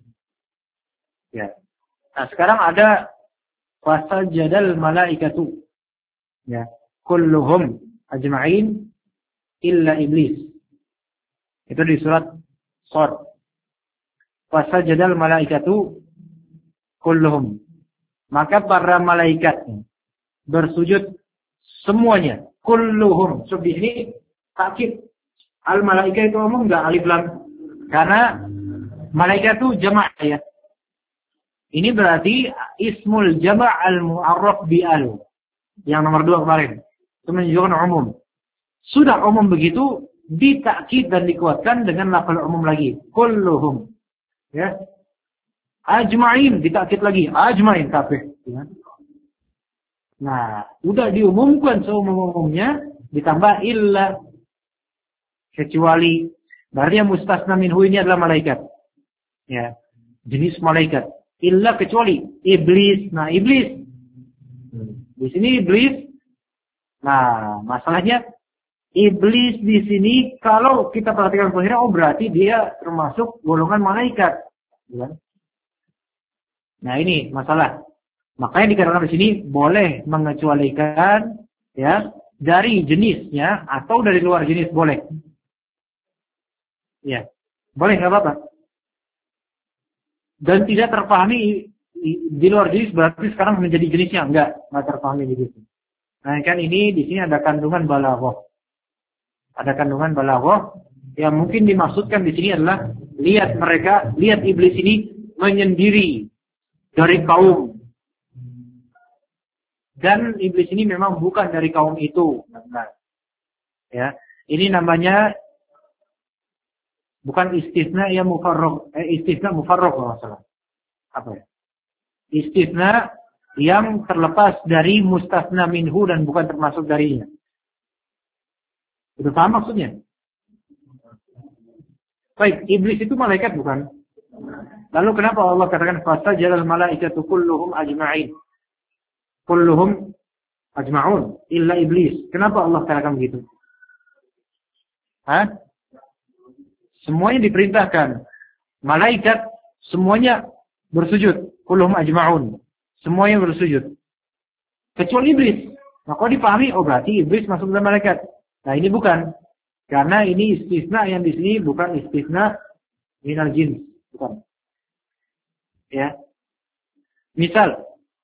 Ya. Nah, sekarang ada fasajadal malaikatu. Ya. Kulluhum ajma'in illa iblis. Itu di surat Shad. Fasajadal malaikatu kulluhum. Maka para malaikat bersujud semuanya, kulluhum. So di sini takkid al malaika itu umum enggak alif lam? Karena malaikat itu jama' ya. Ini berarti ismul jama' al mu'arraf bi al. Yang nomor dua kemarin. Itu menunjukkan umum. Sudah umum begitu ditakkid dan dikuatkan dengan lafal umum lagi, kulluhum. Ya. Ajma'in ditakkid lagi, ajma'in kafir. Ya. Nah, udah diumumkan seumum-umumnya, ditambah illa, kecuali. Berarti yang mustasna minhu ini adalah malaikat. Ya, jenis malaikat. Illa kecuali iblis. Nah, iblis. Di sini iblis. Nah, masalahnya iblis di sini kalau kita perhatikan posisinya, oh berarti dia termasuk golongan malaikat. Ya. Nah, ini masalah. Makanya dikatakan di sini boleh mengecualikan ya dari jenisnya atau dari luar jenis boleh. Ya, boleh nggak apa-apa. Dan tidak terpahami di luar jenis berarti sekarang menjadi jenisnya enggak, nggak terpahami begitu. Nah kan ini di sini ada kandungan balaghah. Ada kandungan balaghah yang mungkin dimaksudkan di sini adalah lihat mereka, lihat iblis ini menyendiri dari kaum dan iblis ini memang bukan dari kaum itu. Benar. Ya, ini namanya bukan istisna yang mufarraq, eh, istisna mufarraq kalau salah. Apa ya? Istisna yang terlepas dari mustasna minhu dan bukan termasuk darinya. Itu paham maksudnya? Baik, iblis itu malaikat bukan? Lalu kenapa Allah katakan fastajadal malaikatu kulluhum ajma'in? Kulluhum ajma'un illa iblis. Kenapa Allah katakan begitu? Hah? Semuanya diperintahkan. Malaikat semuanya bersujud. Kulluhum ajma'un. Semuanya bersujud. Kecuali iblis. Maka dipahami, oh berarti iblis masuk dalam malaikat. Nah ini bukan. Karena ini istisna yang di sini bukan istisna minal jin. Bukan. Ya. Misal.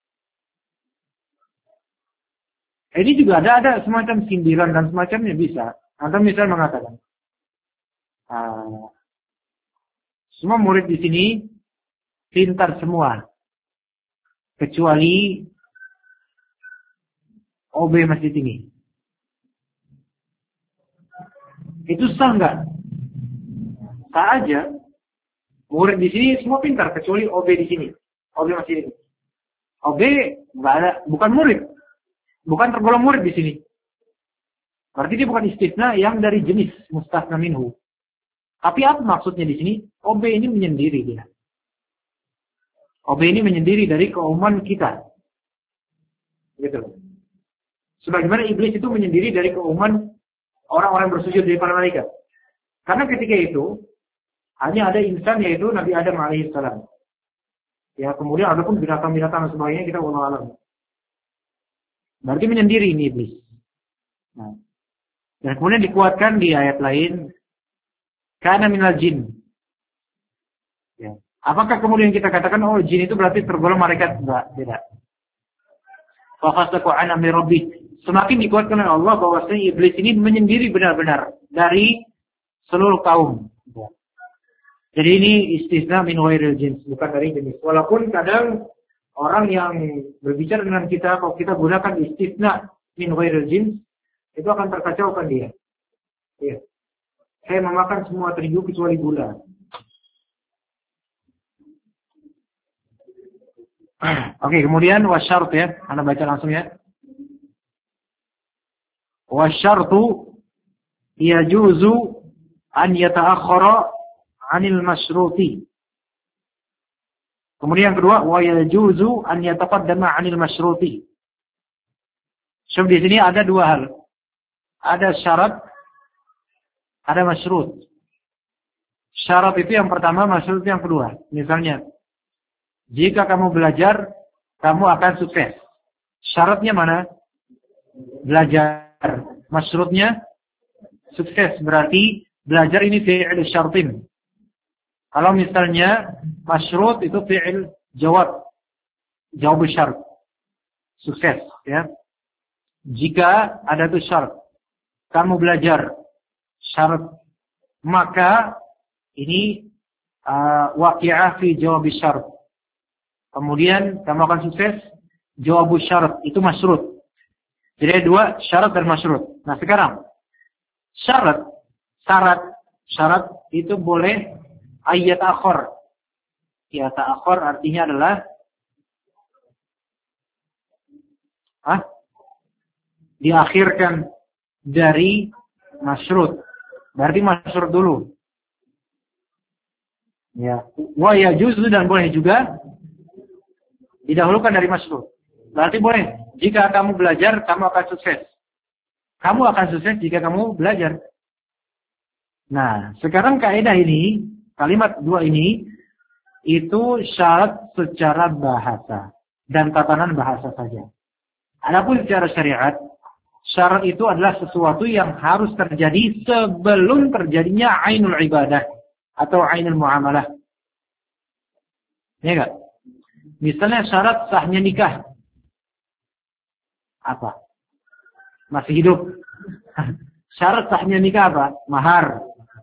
Ini juga ada ada semacam sindiran dan semacamnya bisa. Atau misal mengatakan. Uh, semua murid di sini pintar semua. Kecuali O B masjid ini. Itu sah nggak? Sah aja. Murid di sini semua pintar kecuali O B di sini. O B masjid ini. O B nggak ada, bukan murid, bukan tergolong murid di sini. Berarti dia bukan istisna yang dari jenis mustasna minhu. Tapi apa maksudnya di sini? O B ini menyendiri dia. O B ini menyendiri dari keumuman kita. Gitu. Sebagaimana iblis itu menyendiri dari keumuman orang-orang bersujud dari para malaikat. Karena ketika itu hanya ada insan yaitu Nabi Adam alaihissalam. Ya, kemudian ada pun binatang-binatang dan sebagainya, kita wallahu alam. Berarti menyendiri ini iblis. Nah. Dan kemudian dikuatkan di ayat lain, kana minal jin. Ya. Apakah kemudian kita katakan oh jin itu berarti tergolong malaikat? Enggak, tidak. Fa fasaqa an amri rabbih. Semakin dikuatkan oleh Allah bahwasanya iblis ini menyendiri benar-benar dari seluruh kaum. Jadi ini istisna min ghairil jins, bukan dari jenis. Walaupun kadang orang yang berbicara dengan kita, kalau kita gunakan istisna min ghairil jins, itu akan terkacaukan dia. Ya. Saya memakan semua terigu kecuali gula. Oke, kemudian wasyart ya. Anda baca langsung ya. Wasyartu yajuzu an yata'akhkhara 'anil masyruti. Kemudian yang kedua, wa yajuzu an yataqaddama 'anil masyruti. Sebab di sini ada dua hal. Ada syarat, ada masyrut. Syarat itu yang pertama, masyrut itu yang kedua. Misalnya, jika kamu belajar, kamu akan sukses. Syaratnya mana? Belajar. Masyrutnya sukses. Berarti belajar ini fi'il syartin. Kalau misalnya masyrut itu fi'il jawab. Jawab syarat. Sukses. Ya. Jika ada itu syarat. Kamu belajar syarat. Maka ini uh, waqi'ah fi jawab syarat. Kemudian kamu akan sukses. Jawab syarat. Itu masyrut. Jadi ada dua, syarat dan masyrut. Nah sekarang, syarat, syarat, syarat itu boleh ayat akhor. Ayat akhor artinya adalah, ah, diakhirkan dari masyrut. Berarti masyrut dulu. Ya, wa yajuzu dan boleh juga didahulukan dari masyrut. Berarti boleh. Jika kamu belajar, kamu akan sukses. Kamu akan sukses jika kamu belajar. Nah, sekarang kaidah ini, kalimat dua ini, itu syarat secara bahasa. Dan tatanan bahasa saja. Adapun secara syariat, syarat itu adalah sesuatu yang harus terjadi sebelum terjadinya ainul ibadah. Atau ainul muamalah. Ya enggak? Misalnya syarat sahnya nikah. Apa? Masih hidup. Syarat sahnya nikah apa? Mahar.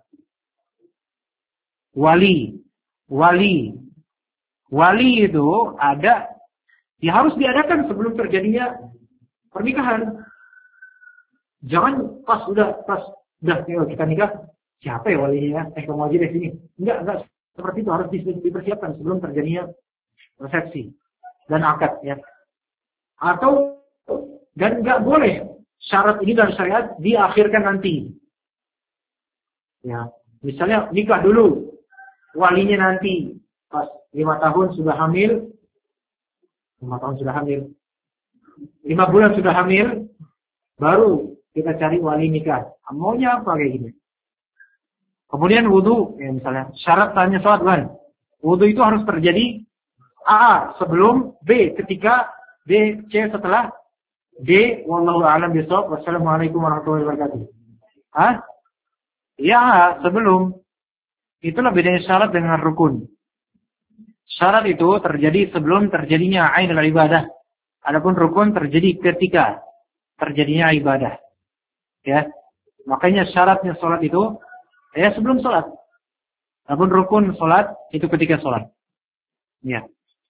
Wali. Wali. Wali itu ada, ya harus diadakan sebelum terjadinya pernikahan. Jangan pas udah pas udah kita nikah, siapa ya walinya? Eh kamu aja deh sini. Enggak, enggak seperti itu, harus dipersiapkan sebelum terjadinya resepsi dan akad ya. Atau dan enggak boleh syarat ini dalam syariat diakhirkan nanti. Ya, misalnya nikah dulu, walinya nanti pas lima tahun sudah hamil, lima tahun sudah hamil, lima bulan sudah hamil, baru kita cari wali nikah. Maunya apa kayak gini? Kemudian wudu, ya misalnya syarat tanya sholat kan, wudu itu harus terjadi A sebelum B ketika B C setelah D. Wallahu a'lam bishawab. Wassalamualaikum warahmatullahi wabarakatuh. Hah? Ya sebelum. Itulah bedanya syarat dengan rukun. Syarat itu terjadi sebelum terjadinya ainul ibadah. Adapun rukun terjadi ketika terjadinya ibadah. Ya, makanya syaratnya sholat itu ya sebelum sholat. Adapun rukun sholat itu ketika sholat. Ya.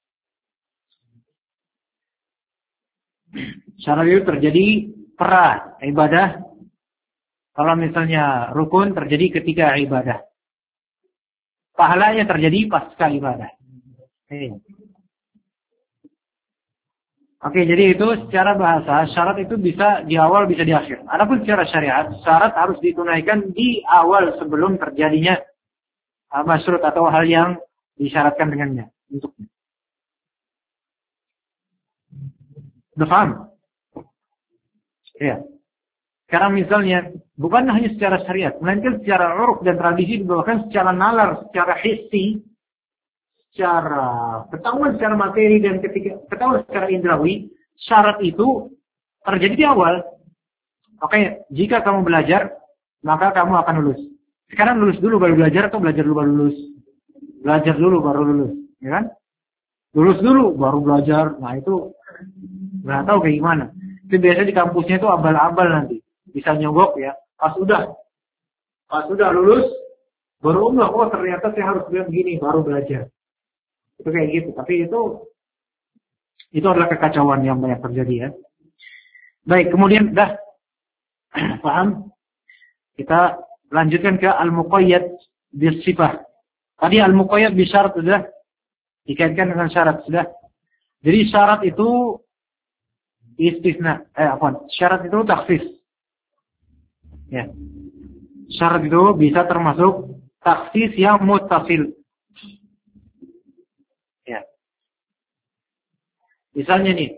Syarat itu terjadi pra ibadah. Kalau misalnya rukun terjadi ketika ibadah. Pahalanya terjadi pasca ibadah. Oke. Oke, jadi itu secara bahasa syarat itu bisa di awal bisa di akhir. Adapun secara syariat syarat harus ditunaikan di awal sebelum terjadinya masyruut atau hal yang disyaratkan dengannya untuknya. Udah paham? Ya. Sekarang misalnya bukan hanya secara syariat, melainkan secara uruf dan tradisi dibawakan secara nalar, secara hissi, secara ketahuan secara materi dan ketika ketahuan secara indrawi, syarat itu terjadi di awal. Oke, jika kamu belajar, maka kamu akan lulus. Sekarang lulus dulu baru belajar atau belajar dulu baru lulus? Belajar dulu baru lulus, ya kan? Lulus dulu baru belajar. Nah, itu nggak tahu kayak gimana. Itu biasanya di kampusnya itu abal-abal nanti. Bisa nyogok ya. Pas udah pas udah lulus baru enggak, oh ternyata saya harus bilang begini baru belajar. Itu kayak gitu. Tapi itu itu adalah kekacauan yang banyak terjadi ya. Baik, kemudian dah paham? Kita lanjutkan ke al-muqayyad bis-sifah. Tadi al-muqayyad bisyarat sudah dikaitkan dengan syarat sudah. Jadi syarat itu istisna, eh apa? Syarat itu takhsis. Ya. Syarat itu bisa termasuk takhsis yang muttasil. Ya. Misalnya nih,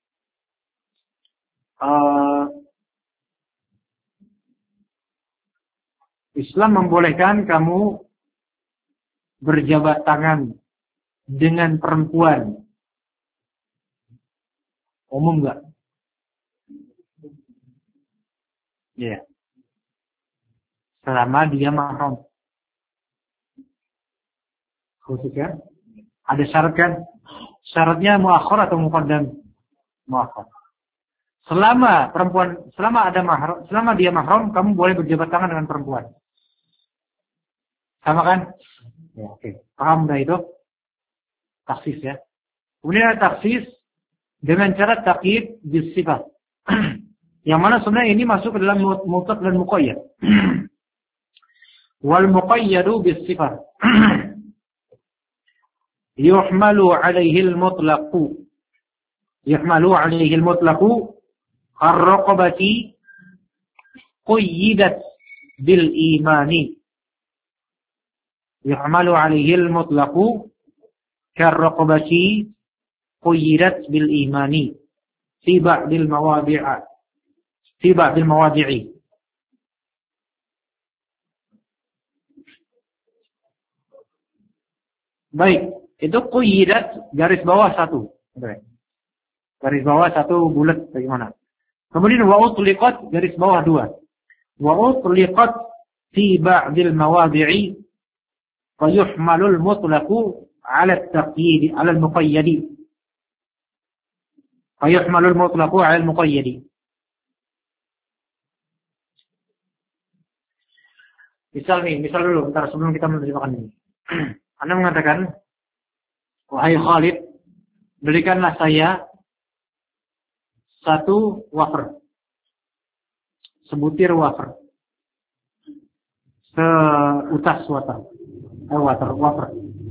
uh, Islam membolehkan kamu berjabat tangan dengan perempuan. Umum enggak? Ya. Selama dia mahram. Khusus ya? Ada syarat kan? Syaratnya muakhir atau muqaddam? Muakhir. Selama perempuan, selama ada mahram, selama dia mahram, kamu boleh berjabat tangan dengan perempuan. Sama kan? Ya, oke. Okay. Paham dah itu? Taksis ya. Kemudian ada taksis dengan cara takyid bisifat. Yang mana sebenarnya ini masuk ke dalam mutlaq dan muqayyad. Wal muqayyadu bisifat. Yuhmalu alaihi al-mutlaqu. Yuhmalu alaihi al-mutlaqu ar-raqabati quyyidat bil imani. Yuhmalu alaihi al-mutlaqu kar-raqabati quyyidat bil imani fi ba'dil mawadi'a fi ba'dil mawadi'i. Baik, itu quyyidat garis bawah satu. Garis bawah satu bulat bagaimana? Kemudian wa utliqat garis bawah dua. Wa utliqat fi ba'dil mawadi'i fa yuhmalu al-mutlaqu 'ala at-taqyid 'ala al-muqayyad. Fa yuhmalu al-mutlaqu 'ala al-muqayyad. Misal nih, misal dulu bentar sebelum kita menerjemahkan ini. Anda mengatakan, wahai Khalid, berikanlah saya satu wafer. Sebutir wafer. Seutas water. Eh, water, wafer.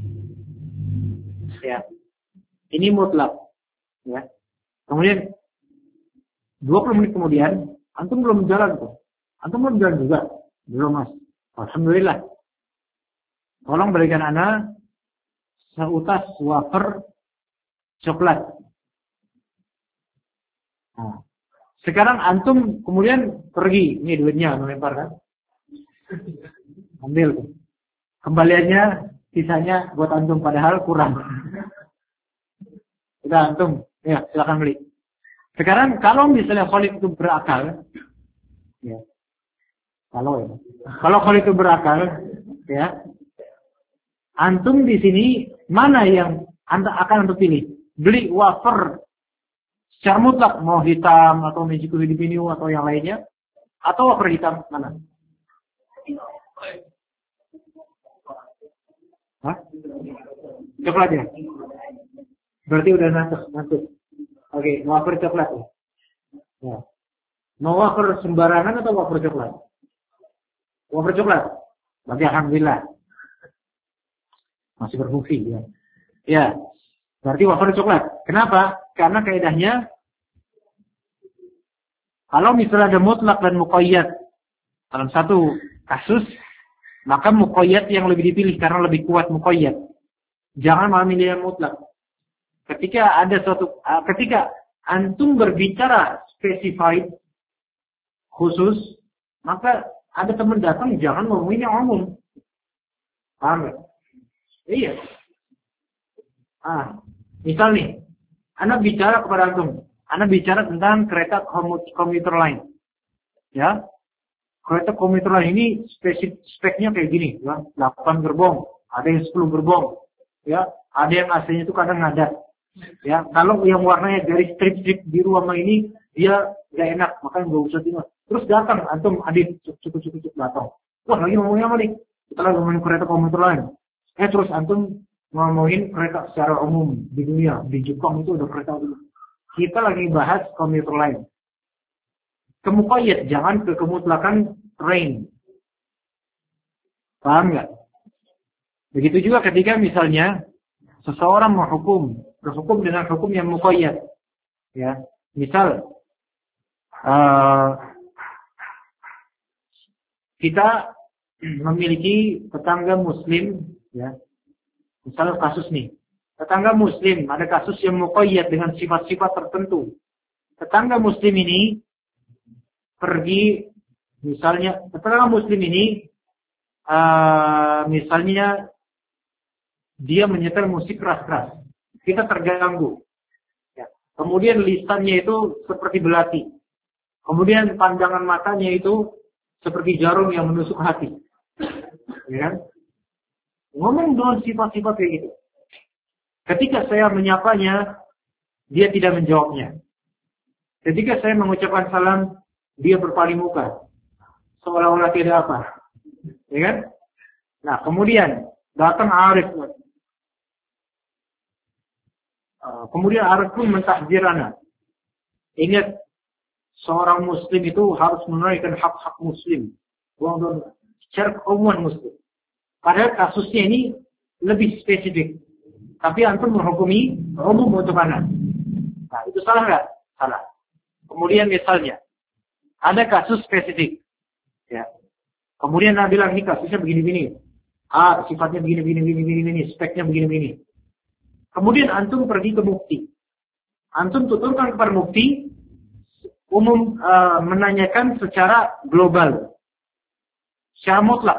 Ya. Ini mutlak. Ya. Kemudian dua puluh menit kemudian antum belum jalan tuh. Antum belum jalan juga. Belum, Mas. Alhamdulillah. Tolong berikan ana seutas wafer coklat. Nah, sekarang antum kemudian pergi, ini duitnya melempar kan? Ambil. Kembaliannya sisanya buat antum padahal kurang. Udah antum, ya silakan beli. Sekarang kalau misalnya Khalid itu berakal, ya. Kalau ya. Kalau Khalid itu berakal, ya. Antum di sini mana yang anda akan antum pilih? Beli wafer secara mutlak, mau hitam atau Magic Filipino atau yang lainnya, atau wafer hitam mana? Hah? Coklat ya? Berarti udah ngantuk, ngantuk. Oke, wafer coklat ya. Ya. Mau wafer sembarangan atau wafer coklat? Wafer coklat. Berarti alhamdulillah. Masih berfungsi ya. Ya. Berarti wafer coklat. Kenapa? Karena kaidahnya kalau misalnya ada mutlak dan muqayyad dalam satu kasus, maka muqayyad yang lebih dipilih karena lebih kuat muqayyad. Jangan malah milih yang mutlak. Ketika ada suatu ketika antum berbicara spesified khusus, maka ada teman datang jangan ngomongin yang umum. Paham ya? Iya. Ah, misal nih, Anda bicara kepada antum, Anda bicara tentang kereta komuter lain, ya, kereta komuter lain ini spesifik speknya kayak gini, ya, delapan gerbong, ada yang sepuluh gerbong, ya, ada yang A C-nya itu kadang ngadat, ya, kalau yang warnanya garis strip-strip biru sama ini dia gak enak, makanya nggak usah tinggal. Terus datang antum adik cukup-cukup datang, wah lagi ngomongin apa nih? Kita lagi ngomongin kereta komuter lain, eh terus antum ngomongin kereta secara umum di dunia, di Jepang itu ada kereta dulu. Kita lagi bahas komuter lain. Kemuqayyad, jangan ke kemutlakan train. Paham nggak? Begitu juga ketika misalnya seseorang menghukum, berhukum dengan hukum yang muqayyad. Ya, misal uh, kita memiliki tetangga muslim, ya. Misalnya kasus nih, tetangga muslim, ada kasus yang muqayyad dengan sifat-sifat tertentu. Tetangga muslim ini pergi, misalnya, tetangga muslim ini, uh, misalnya, dia menyetel musik keras-keras. Kita terganggu. Ya. Kemudian lisannya itu seperti belati. Kemudian pandangan matanya itu seperti jarum yang menusuk hati. Ya kan? Ngomong dengan sifat-sifat kayak gitu. Ketika saya menyapanya, dia tidak menjawabnya. Ketika saya mengucapkan salam, dia berpaling muka. Seolah-olah tidak apa. Ya kan? Nah, kemudian datang Arif. Uh, kemudian Arif pun mentahdir anak. Ingat, seorang muslim itu harus menunaikan hak-hak muslim. Secara keumuman muslim. Padahal kasusnya ini lebih spesifik. Tapi antum menghukumi umum untuk anak. Nah, itu salah nggak? Salah. Kemudian misalnya, ada kasus spesifik. Ya. Kemudian Anda bilang, ini kasusnya begini-begini. Ah, sifatnya begini-begini, begini-begini, speknya begini-begini. Kemudian antum pergi ke mufti. Antum tuturkan kepada mufti, umum uh, menanyakan secara global. Secara mutlak.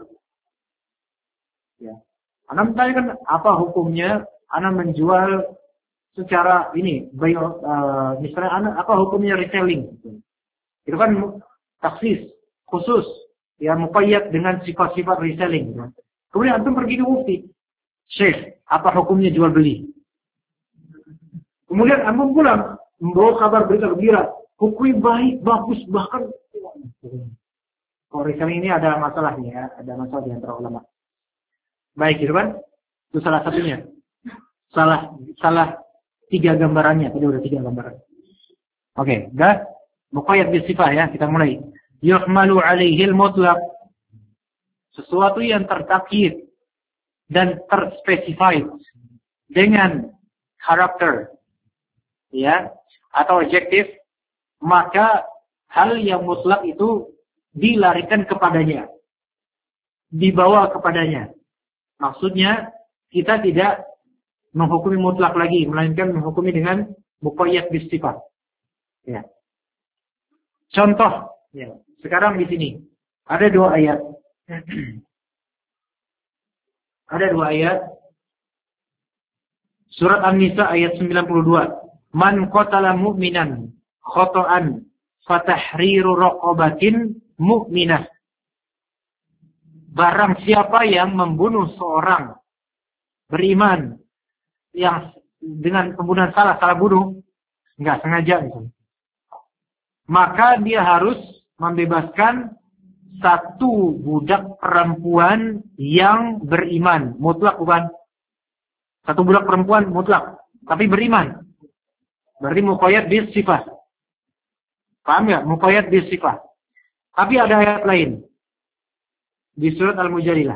Ya. Anda menanyakan apa hukumnya Anda menjual secara ini, bio, uh, misalnya Anda apa hukumnya reselling? Itu kan taksis khusus yang muqayyad dengan sifat-sifat reselling. Kemudian antum pergi ke mufti, Syekh, apa hukumnya jual beli? Kemudian antum pulang membawa kabar berita gembira, hukumnya baik, bagus, bahkan kalau reselling ini ada masalahnya ya, ada masalah di antara ulama. Baik, gitu kan? Itu salah satunya. Salah, salah tiga gambarannya. Tadi udah tiga gambaran. Oke, dah muqayyad bisifah ya, kita mulai. Yuhmalu alaihil mutlaq. Sesuatu yang tertakkid dan terspecified dengan karakter ya atau adjektif, maka hal yang mutlak itu dilarikan kepadanya, dibawa kepadanya. Maksudnya kita tidak menghukumi mutlak lagi, melainkan menghukumi dengan muqayyad bisifah. Ya. Contoh, ya. Sekarang di sini ada dua ayat. Ada dua ayat. Surat An-Nisa ayat sembilan puluh dua. Man qatala mu'minan khata'an fatahriru raqabatin mu'minah. Barang siapa yang membunuh seorang beriman yang dengan pembunuhan salah, salah bunuh, enggak sengaja misalnya, maka dia harus membebaskan satu budak perempuan yang beriman. Mutlak bukan? Satu budak perempuan mutlak, tapi beriman. Berarti muqayyad bisifah. Paham ya? Muqayyad bisifah. Tapi ada ayat lain. Di surat Al-Mujadilah.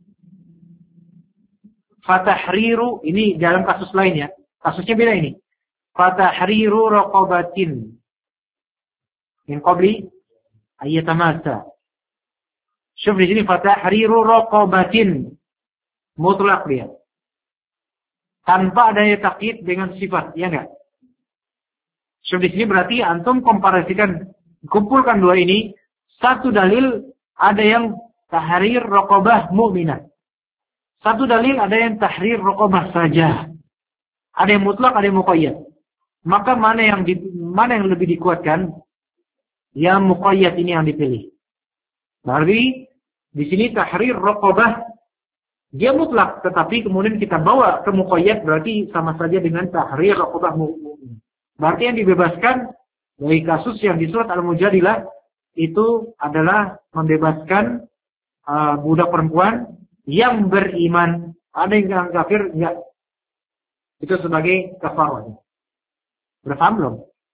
Fatahriru, ini dalam kasus lain ya. Kasusnya beda ini. Fatahriru raqabatin min qabli ayyatamassa. Syuf di sini fatahriru raqabatin. Mutlak dia. Tanpa adanya takyid dengan sifat, ya enggak? Syuf di sini berarti antum komparasikan, kumpulkan dua ini, satu dalil ada yang tahrir raqabah mu'minah. Satu dalil ada yang tahrir raqabah saja. Ada yang mutlak, ada yang muqayyad. Maka mana yang di, mana yang lebih dikuatkan? Yang muqayyad ini yang dipilih. Berarti di sini tahrir raqabah dia mutlak, tetapi kemudian kita bawa ke muqayyad berarti sama saja dengan tahrir raqabah mu'min. Berarti yang dibebaskan dari kasus yang di surat Al-Mujadilah itu adalah membebaskan uh, budak perempuan yang beriman. Ada yang kafir enggak? Itu sebagai kafarah. Berpaham belum?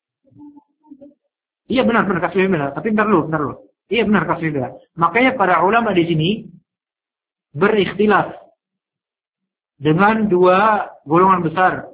Iya benar, benar kasus benar. Tapi bentar dulu, bentar dulu. Iya benar kasus benar. Makanya para ulama di sini berikhtilaf dengan dua golongan besar.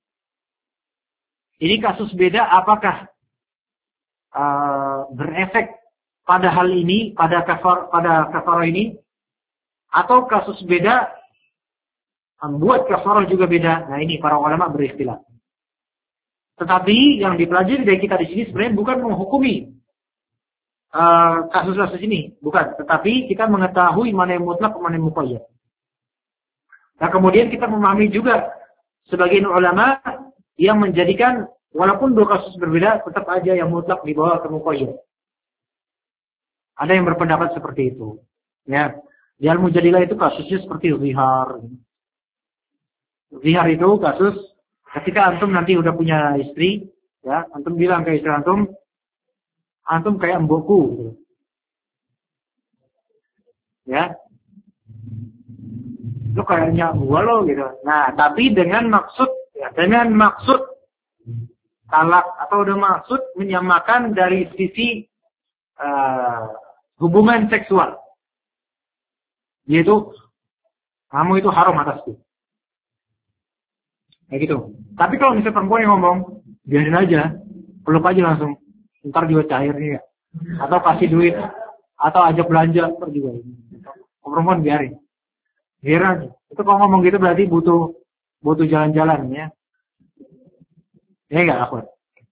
Ini kasus beda apakah uh, berefek pada hal ini, pada kafar, pada kafarah ini, atau kasus beda membuat kafarah juga beda. Nah ini para ulama berikhtilaf. Tetapi yang dipelajari dari kita di sini sebenarnya bukan menghukumi uh, kasus-kasus ini, bukan. Tetapi kita mengetahui mana yang mutlak, mana yang muqayyad. Nah kemudian kita memahami juga sebagian ulama yang menjadikan walaupun dua kasus berbeda tetap aja yang mutlak dibawa ke muqayyad. Ada yang berpendapat seperti itu. Ya, di Al-Mujadilah itu kasusnya seperti zihar. Zihar itu kasus ketika antum nanti udah punya istri, ya, antum bilang ke istri antum, antum kayak mbokku, gitu. Ya, lu kayaknya gua lo gitu. Nah, tapi dengan maksud, ya, dengan maksud talak atau dengan maksud menyamakan dari sisi uh, hubungan seksual, yaitu kamu itu haram atasku. Kayak gitu. Tapi kalau misalnya perempuan yang ngomong, biarin aja, peluk aja langsung, ntar juga cairnya ya. Atau kasih duit, atau ajak belanja, ntar juga. Perempuan biarin, biarin aja. Itu kalau ngomong gitu berarti butuh butuh jalan-jalan ya. Ya enggak akhwat.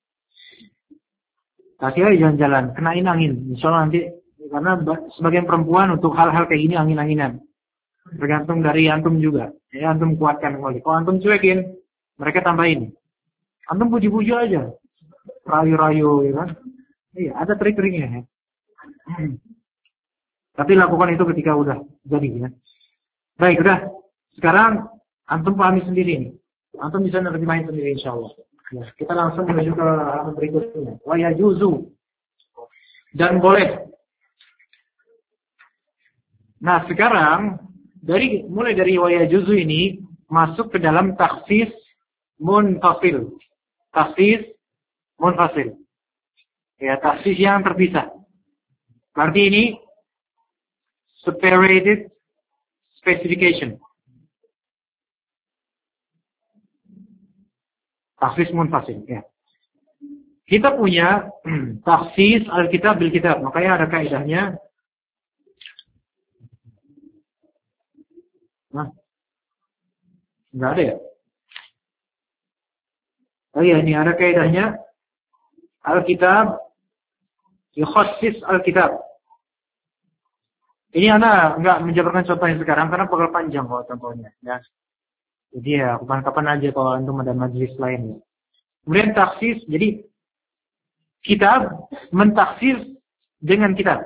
Kasih aja jalan-jalan, kenain angin. Insya Allah nanti, karena sebagian perempuan untuk hal-hal kayak gini angin-anginan. Tergantung dari antum juga. Ya antum kuatkan kembali. Kalau antum cuekin, mereka tambahin. Antum puji-puji aja. Rayu-rayu, ya kan. Iya, ada trik-triknya ya. Hmm. Tapi lakukan itu ketika udah jadi ya. Baik, udah. Sekarang antum pahami sendiri nih. Antum bisa nerjemahin sendiri insyaallah. Ya, kita langsung menuju ke halaman berikutnya. Wa yajuzu. Dan boleh. Nah, sekarang dari mulai dari wa yajuzu ini masuk ke dalam takhsis munfasil. Takhsis munfasil. Ya, taksis yang terpisah. Berarti ini separated specification. Taksis munfasil, ya. Kita punya taksis Alkitab bil kitab. Makanya ada kaidahnya. Nah, enggak ada ya? Oh iya, ini ada kaidahnya. Alkitab yukhassis Alkitab. Ini Anda enggak menjabarkan contohnya sekarang karena bakal panjang kalau contohnya, ya. Jadi ya kapan-kapan aja kalau antum ada majelis lain. Ya. Kemudian taksis, jadi kitab mentaksis dengan kitab.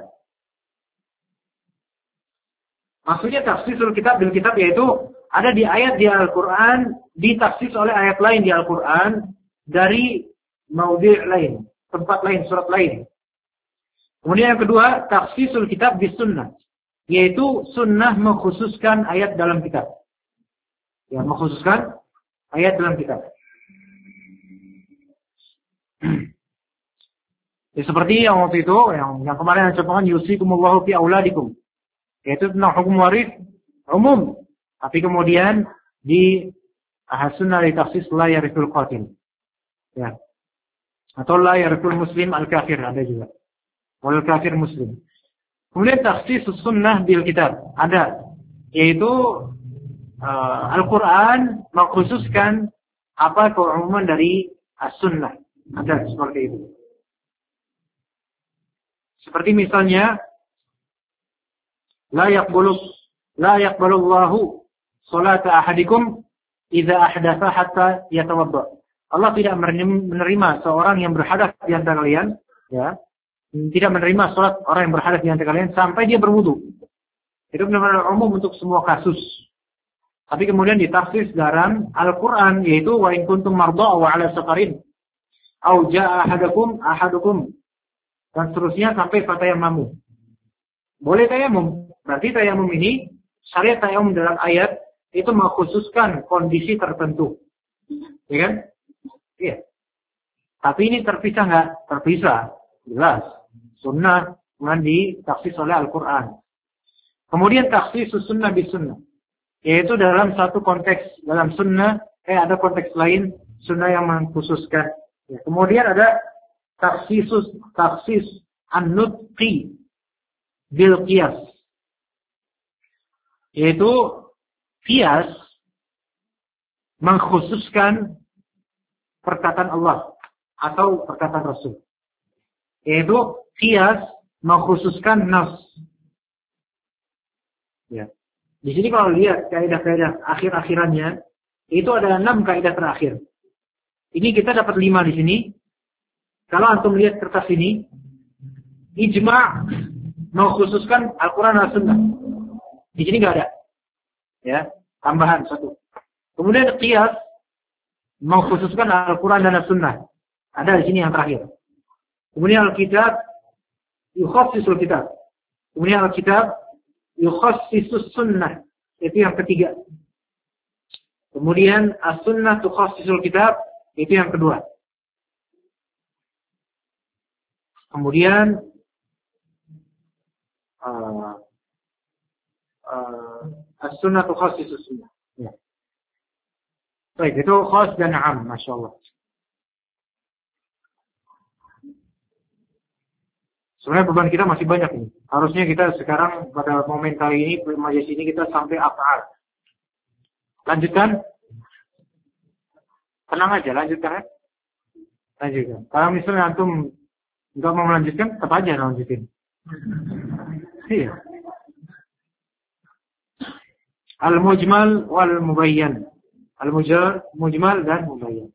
Maksudnya taksisul kitab bil kitab yaitu ada di ayat di Al-Quran ditaksis oleh ayat lain di Al-Quran dari maudhi' lain, tempat lain, surat lain. Kemudian yang kedua, taksisul kitab bis sunnah, yaitu sunnah mengkhususkan ayat dalam kitab. Ya, mengkhususkan ayat dalam kitab. Ya, seperti yang waktu itu, yang, yang kemarin yang contohkan yusikumullahu fi auladikum. Yaitu tentang hukum waris umum. Tapi kemudian di ahas-sunnah di taksis la yarithul qatil. Ya. Atau la yarithul muslim al-kafir ada juga. Wal kafir muslim. Kemudian taksis sunnah bil kitab. Ada. Yaitu uh, Al-Quran mengkhususkan apa keumuman dari as-sunnah. Ada seperti itu. Seperti misalnya la yaqbalu la yaqbalullahu salata ahadikum idza ahdatha hatta yatawadda. Allah tidak menerima seorang yang berhadas di antara kalian, ya. Tidak menerima salat orang yang berhadas di antara kalian sampai dia berwudu. Itu benar-benar umum untuk semua kasus. Tapi kemudian ditafsir dalam Al-Qur'an yaitu wa in kuntum marda wa 'ala safarin au jaa ahadukum ahadukum dan seterusnya sampai fatayammamu. Boleh tayamum. Berarti tayamum ini, syariat tayamum dalam ayat itu mengkhususkan kondisi tertentu. Ya kan? Iya. Tapi ini terpisah nggak? Terpisah. Jelas. Sunnah kemudian ditaksis oleh Al-Quran. Kemudian taksis sunnah bis sunnah. Yaitu dalam satu konteks. Dalam sunnah, eh ada konteks lain, sunnah yang mengkhususkan. Ya. Kemudian ada taksisus taksis an-nutqi bil qiyas, yaitu qiyas mengkhususkan perkataan Allah atau perkataan Rasul, yaitu qiyas mengkhususkan nas. Ya. Di sini kalau lihat kaidah-kaidah akhir-akhirannya itu ada enam kaidah terakhir. Ini kita dapat lima di sini. Kalau antum lihat kertas ini, ijma' mengkhususkan Al-Quran dan Sunnah. Di sini nggak ada, ya, tambahan satu. Kemudian qiyas mengkhususkan Al-Quran dan Sunnah. Ada di sini yang terakhir. Kemudian Al-Kitab yukhassisul kitab. Kemudian Al-Kitab yukhassisus Sunnah. Itu yang ketiga. Kemudian As-Sunnah tukhassisul kitab. Itu yang kedua. Kemudian uh, uh, as-sunnah tukhassisus sunnah. Ya. Baik, itu khas dan 'am, masyaallah. Sebenarnya beban kita masih banyak ini. Harusnya kita sekarang pada momen kali ini, majelis ini kita sampai af'al. Lanjutkan. Tenang aja, lanjutkan. Ya? Lanjutkan. Kalau misalnya antum enggak mau melanjutkan, tetap aja lanjutin. Iya. Al-mujmal wal mubayyan. Al-mujmal dan mubayyan.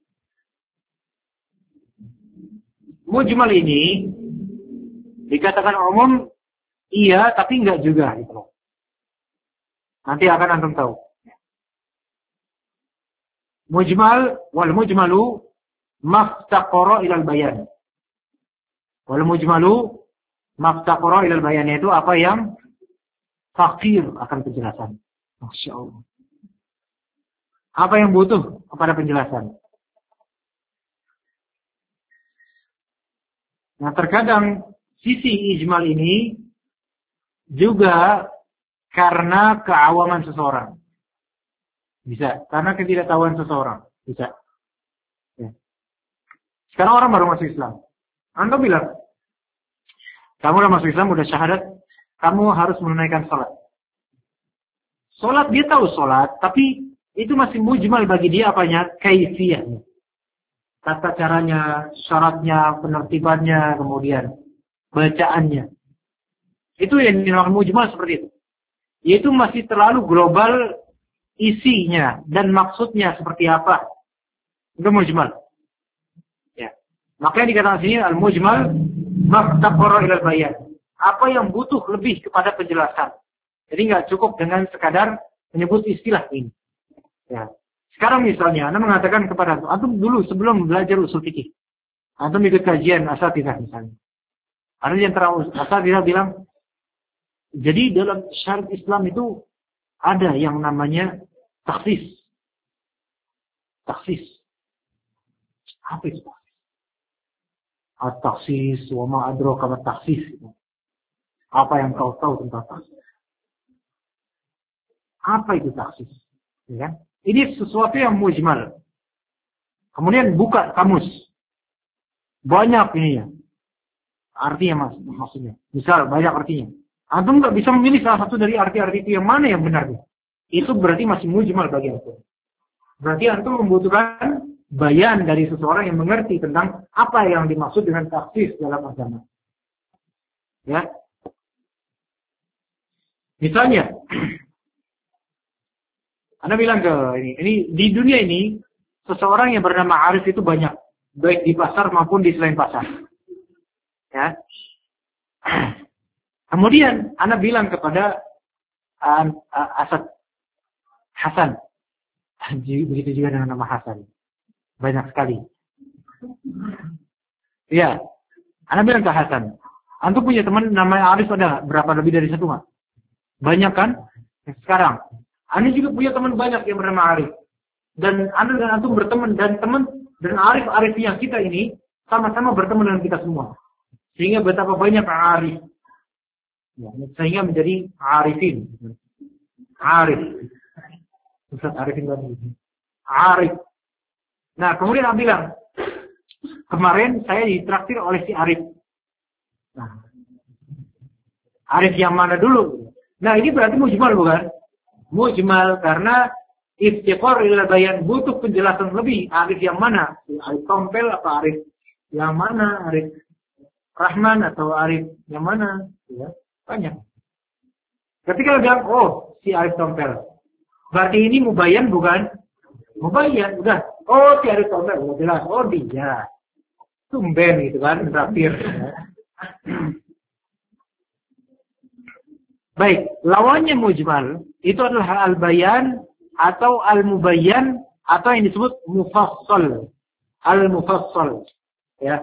Mujmal ini dikatakan umum, iya, tapi enggak juga. Gitu. Nanti akan antum tahu. Mujmal wal mujmalu maftaqara ilal bayan. Wal mujmalu maftaqara ilal bayan, itu apa yang fakir akan penjelasan. Masya Allah. Apa yang butuh kepada penjelasan? Nah, terkadang sisi ijmal ini juga karena keawaman seseorang. Bisa. Karena ketidaktahuan seseorang. Bisa. Ya. Sekarang orang baru masuk Islam. Anda bilang, kamu udah masuk Islam, udah syahadat, kamu harus menunaikan sholat. Sholat, dia tahu sholat, tapi itu masih mujmal bagi dia apanya? Kaifiyahnya. Tata caranya, syaratnya, penertibannya, kemudian bacaannya. Itu yang dinamakan mujmal seperti itu. Yaitu masih terlalu global isinya dan maksudnya seperti apa. Itu mujmal. Ya. Makanya dikatakan sini al-mujmal maftaqara ilal bayan. Apa yang butuh lebih kepada penjelasan. Jadi nggak cukup dengan sekadar menyebut istilah ini. Ya. Sekarang misalnya, Anda mengatakan kepada antum, antum dulu sebelum belajar usul fikih, antum ikut kajian asatidz misalnya. Ada yang terang asatidz bilang, jadi dalam syariat Islam itu ada yang namanya taksis. Taksis. Apa itu taksis? At-taksis, wa ma adraka ma taksis. Apa yang kau tahu tentang taksis? Apa itu taksis? Ya. Ini sesuatu yang mujmal. Kemudian buka kamus. Banyak ini ya. Artinya mas, maksudnya. Misal banyak artinya. Antum nggak bisa memilih salah satu dari arti-arti itu yang mana yang benarnya. Itu berarti masih mujmal bagi antum. Berarti antum membutuhkan bayan dari seseorang yang mengerti tentang apa yang dimaksud dengan taksis dalam agama. Ya. Misalnya, Anda bilang ke ini, ini di dunia ini seseorang yang bernama Arif itu banyak, baik di pasar maupun di selain pasar. Ya. Kemudian Anda bilang kepada uh, uh, Asad Hasan, begitu juga dengan nama Hasan, banyak sekali. Ya, Anda bilang ke Hasan, antum punya teman namanya Arif ada berapa lebih dari satu nggak? Banyak kan? Sekarang. Anda juga punya teman banyak yang bernama Arif. Dan Anda dan antum berteman. Dan teman dan Arif-Arif yang kita ini sama-sama berteman dengan kita semua. Sehingga betapa banyak Arif. Ya, sehingga menjadi Arifin. Arif. Ustaz Arifin tadi. Arif. Nah, kemudian Anda bilang, kemarin saya ditraktir oleh si Arif. Nah, Arif yang mana dulu? Nah, ini berarti mujmal bukan? Mujmal karena iftiqar ila bayan, butuh penjelasan lebih. Arif yang mana? Arif Tompel apa Arif yang mana? Arif Rahman atau Arif yang mana? Ya, banyak. Ketika bilang, oh si Arif Tompel, berarti ini mubayyan bukan? Mubayyan, udah. Oh si Arif Tompel, udah jelas. Oh dia. Tumben gitu kan, terakhir. Baik, lawannya mujmal itu adalah al-bayan atau al-mubayyan atau yang disebut mufassal. Al-mufassal. Ya.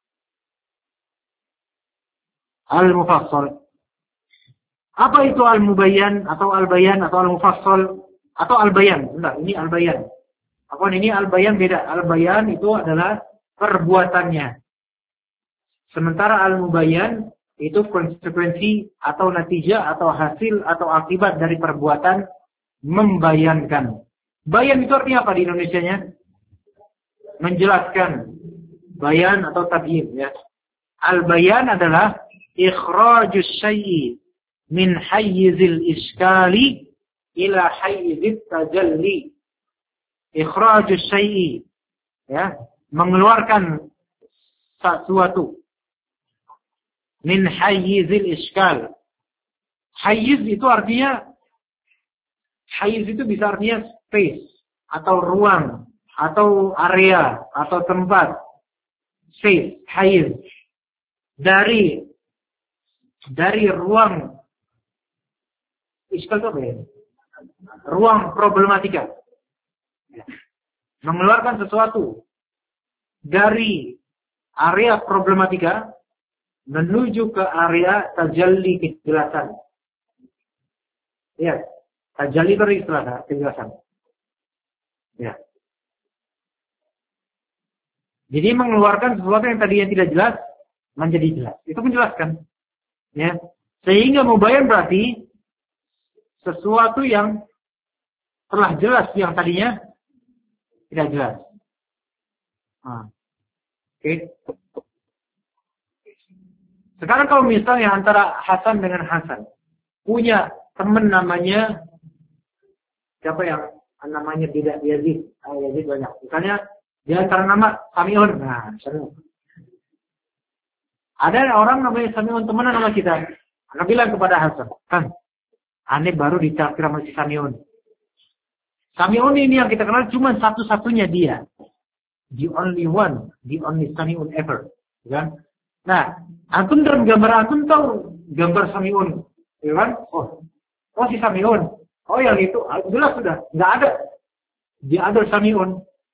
Al-mufassal. Apa itu al-mubayyan atau al-bayan atau al-mufassal atau al-bayan? Bentar, ini al-bayan. Apa ini al-bayan beda. Al-bayan itu adalah perbuatannya. Sementara al-mubayyan itu konsekuensi atau natijah atau hasil atau akibat dari perbuatan membayankan. Bayan itu artinya apa di Indonesianya? Menjelaskan. Bayan atau tabyin ya. Al-bayan adalah ikhrajus syai'i min hayyizil iskali ila hayyizit tajalli. Ikhrajus syai'i ya, mengeluarkan sesuatu min hayyizil iskal. Hayyiz itu artinya, hayyiz itu bisa artinya space atau ruang atau area atau tempat. Space, hayyiz. Dari dari ruang iskal itu apa ya? Ruang problematika. Mengeluarkan sesuatu dari area problematika menuju ke area tajalli kejelasan. Ya, tajalli itu istilah kejelasan. Ya. Jadi mengeluarkan sesuatu yang tadinya tidak jelas menjadi jelas. Itu menjelaskan. Ya. Sehingga mubayyan berarti sesuatu yang telah jelas yang tadinya tidak jelas. Nah. Oke. Okay. Sekarang kalau misalnya antara Hasan dengan Hasan punya teman namanya siapa yang namanya tidak Yazid, ah, Yazid banyak. Misalnya di antara nama Samiun. Nah, Samiun. Ada orang namanya Samiun teman nama kita. Anak bilang kepada Hasan, "Kan, aneh baru ditraktir sama si Samiun." Samiun ini yang kita kenal cuma satu-satunya dia. The only one, the only Samiun ever. Kan? Nah, antum dalam gambar antum tahu gambar Samiun, ya kan? Oh, oh si Samiun. Oh yang itu, jelas sudah, nggak ada. The other Samiun.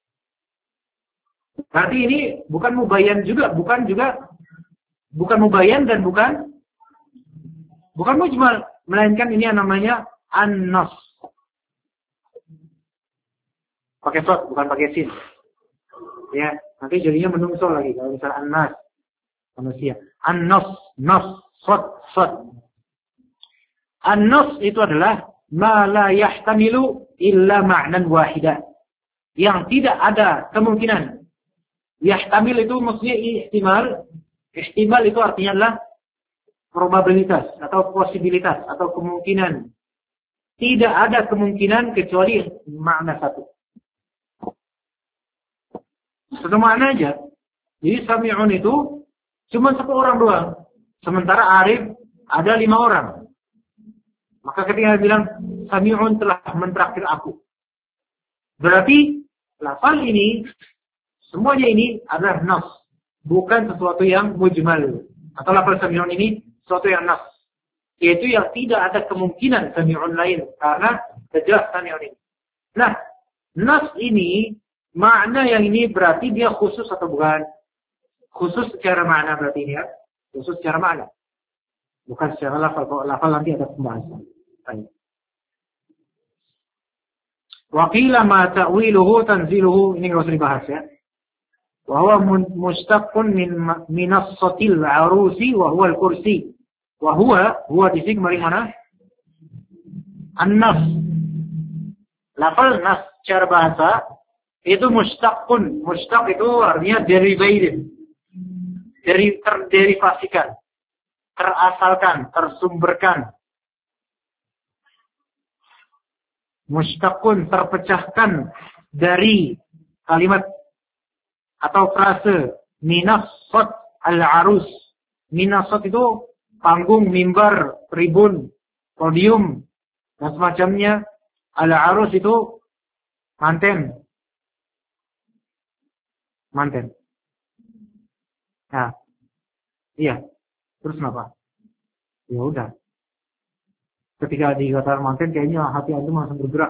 Berarti ini bukan mubayyan juga, bukan juga, bukan mubayyan dan bukan, bukan mujmal, melainkan ini yang namanya an-nas. Pakai sod, bukan pakai sin. Ya, nanti jadinya menungso lagi kalau misalnya an-nas, manusia. An-nas, nas, sod, sod. An-nas itu adalah ma la yahtamilu illa ma'nan wahida. Yang tidak ada kemungkinan. Yahtamil itu maksudnya ihtimal. Ihtimal itu artinya adalah probabilitas atau posibilitas atau kemungkinan. Tidak ada kemungkinan kecuali makna satu. Satu makna aja. Jadi Sami'un itu cuma satu orang doang. Sementara Arif ada lima orang. Maka ketika dia bilang, Sami'un telah mentraktir aku. Berarti, lafal ini, semuanya ini adalah nas. Bukan sesuatu yang mujmal. Atau lafal Sami'un ini, sesuatu yang nas. Yaitu yang tidak ada kemungkinan Sami'un lain. Karena jelas Sami'un ini. Nah, nas ini, makna yang ini berarti dia khusus atau bukan? Khusus secara makna berarti ini ya. Khusus secara makna. Bukan secara lafal. Kalau lafal nanti ada pembahasan. Waqila ma ta'wiluhu tanziluhu, ini enggak usah dibahas ya. Wa huwa mustaqqun min minassatil arusi wa huwa al-kursi. Wa huwa huwa di sini kemarin mana? An-nas. Lafal nas secara bahasa itu mustaqqun. Mustaq itu artinya derivated. Dari terderivasikan, terasalkan, tersumberkan. Mustaqun terpecahkan dari kalimat atau frase minassat al-arus. Minassat itu panggung, mimbar, tribun, podium dan semacamnya. Al-arus itu manten. Manten. Nah, iya. Terus kenapa? Ya udah. Ketika dikatakan manten, kayaknya hati antum langsung bergerak.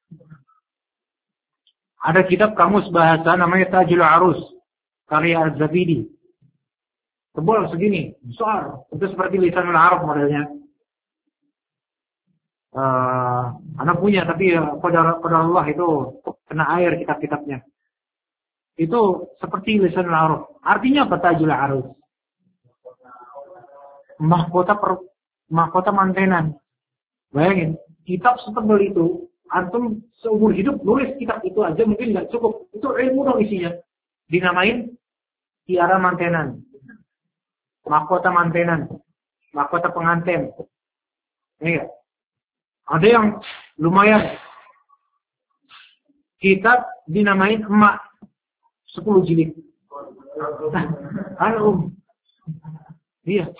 Ada kitab kamus bahasa namanya Tajul Arus, karya Az-Zabidi. Tebal segini, besar. Itu seperti Lisanul Arab modelnya. Uh, anak punya, tapi pada pada Allah itu kena air kitab-kitabnya. Itu seperti Lisanul Arab. Artinya apa Tajul Arus? Mahkota per, mahkota mantenan. Bayangin, kitab setebal itu, antum seumur hidup nulis kitab itu aja mungkin nggak cukup. Itu ilmu dong isinya. Dinamain tiara mantenan, mahkota mantenan, mahkota pengantin. Iya. Ada yang lumayan. Kitab dinamain emak, sepuluh jilid. Halo. Iya.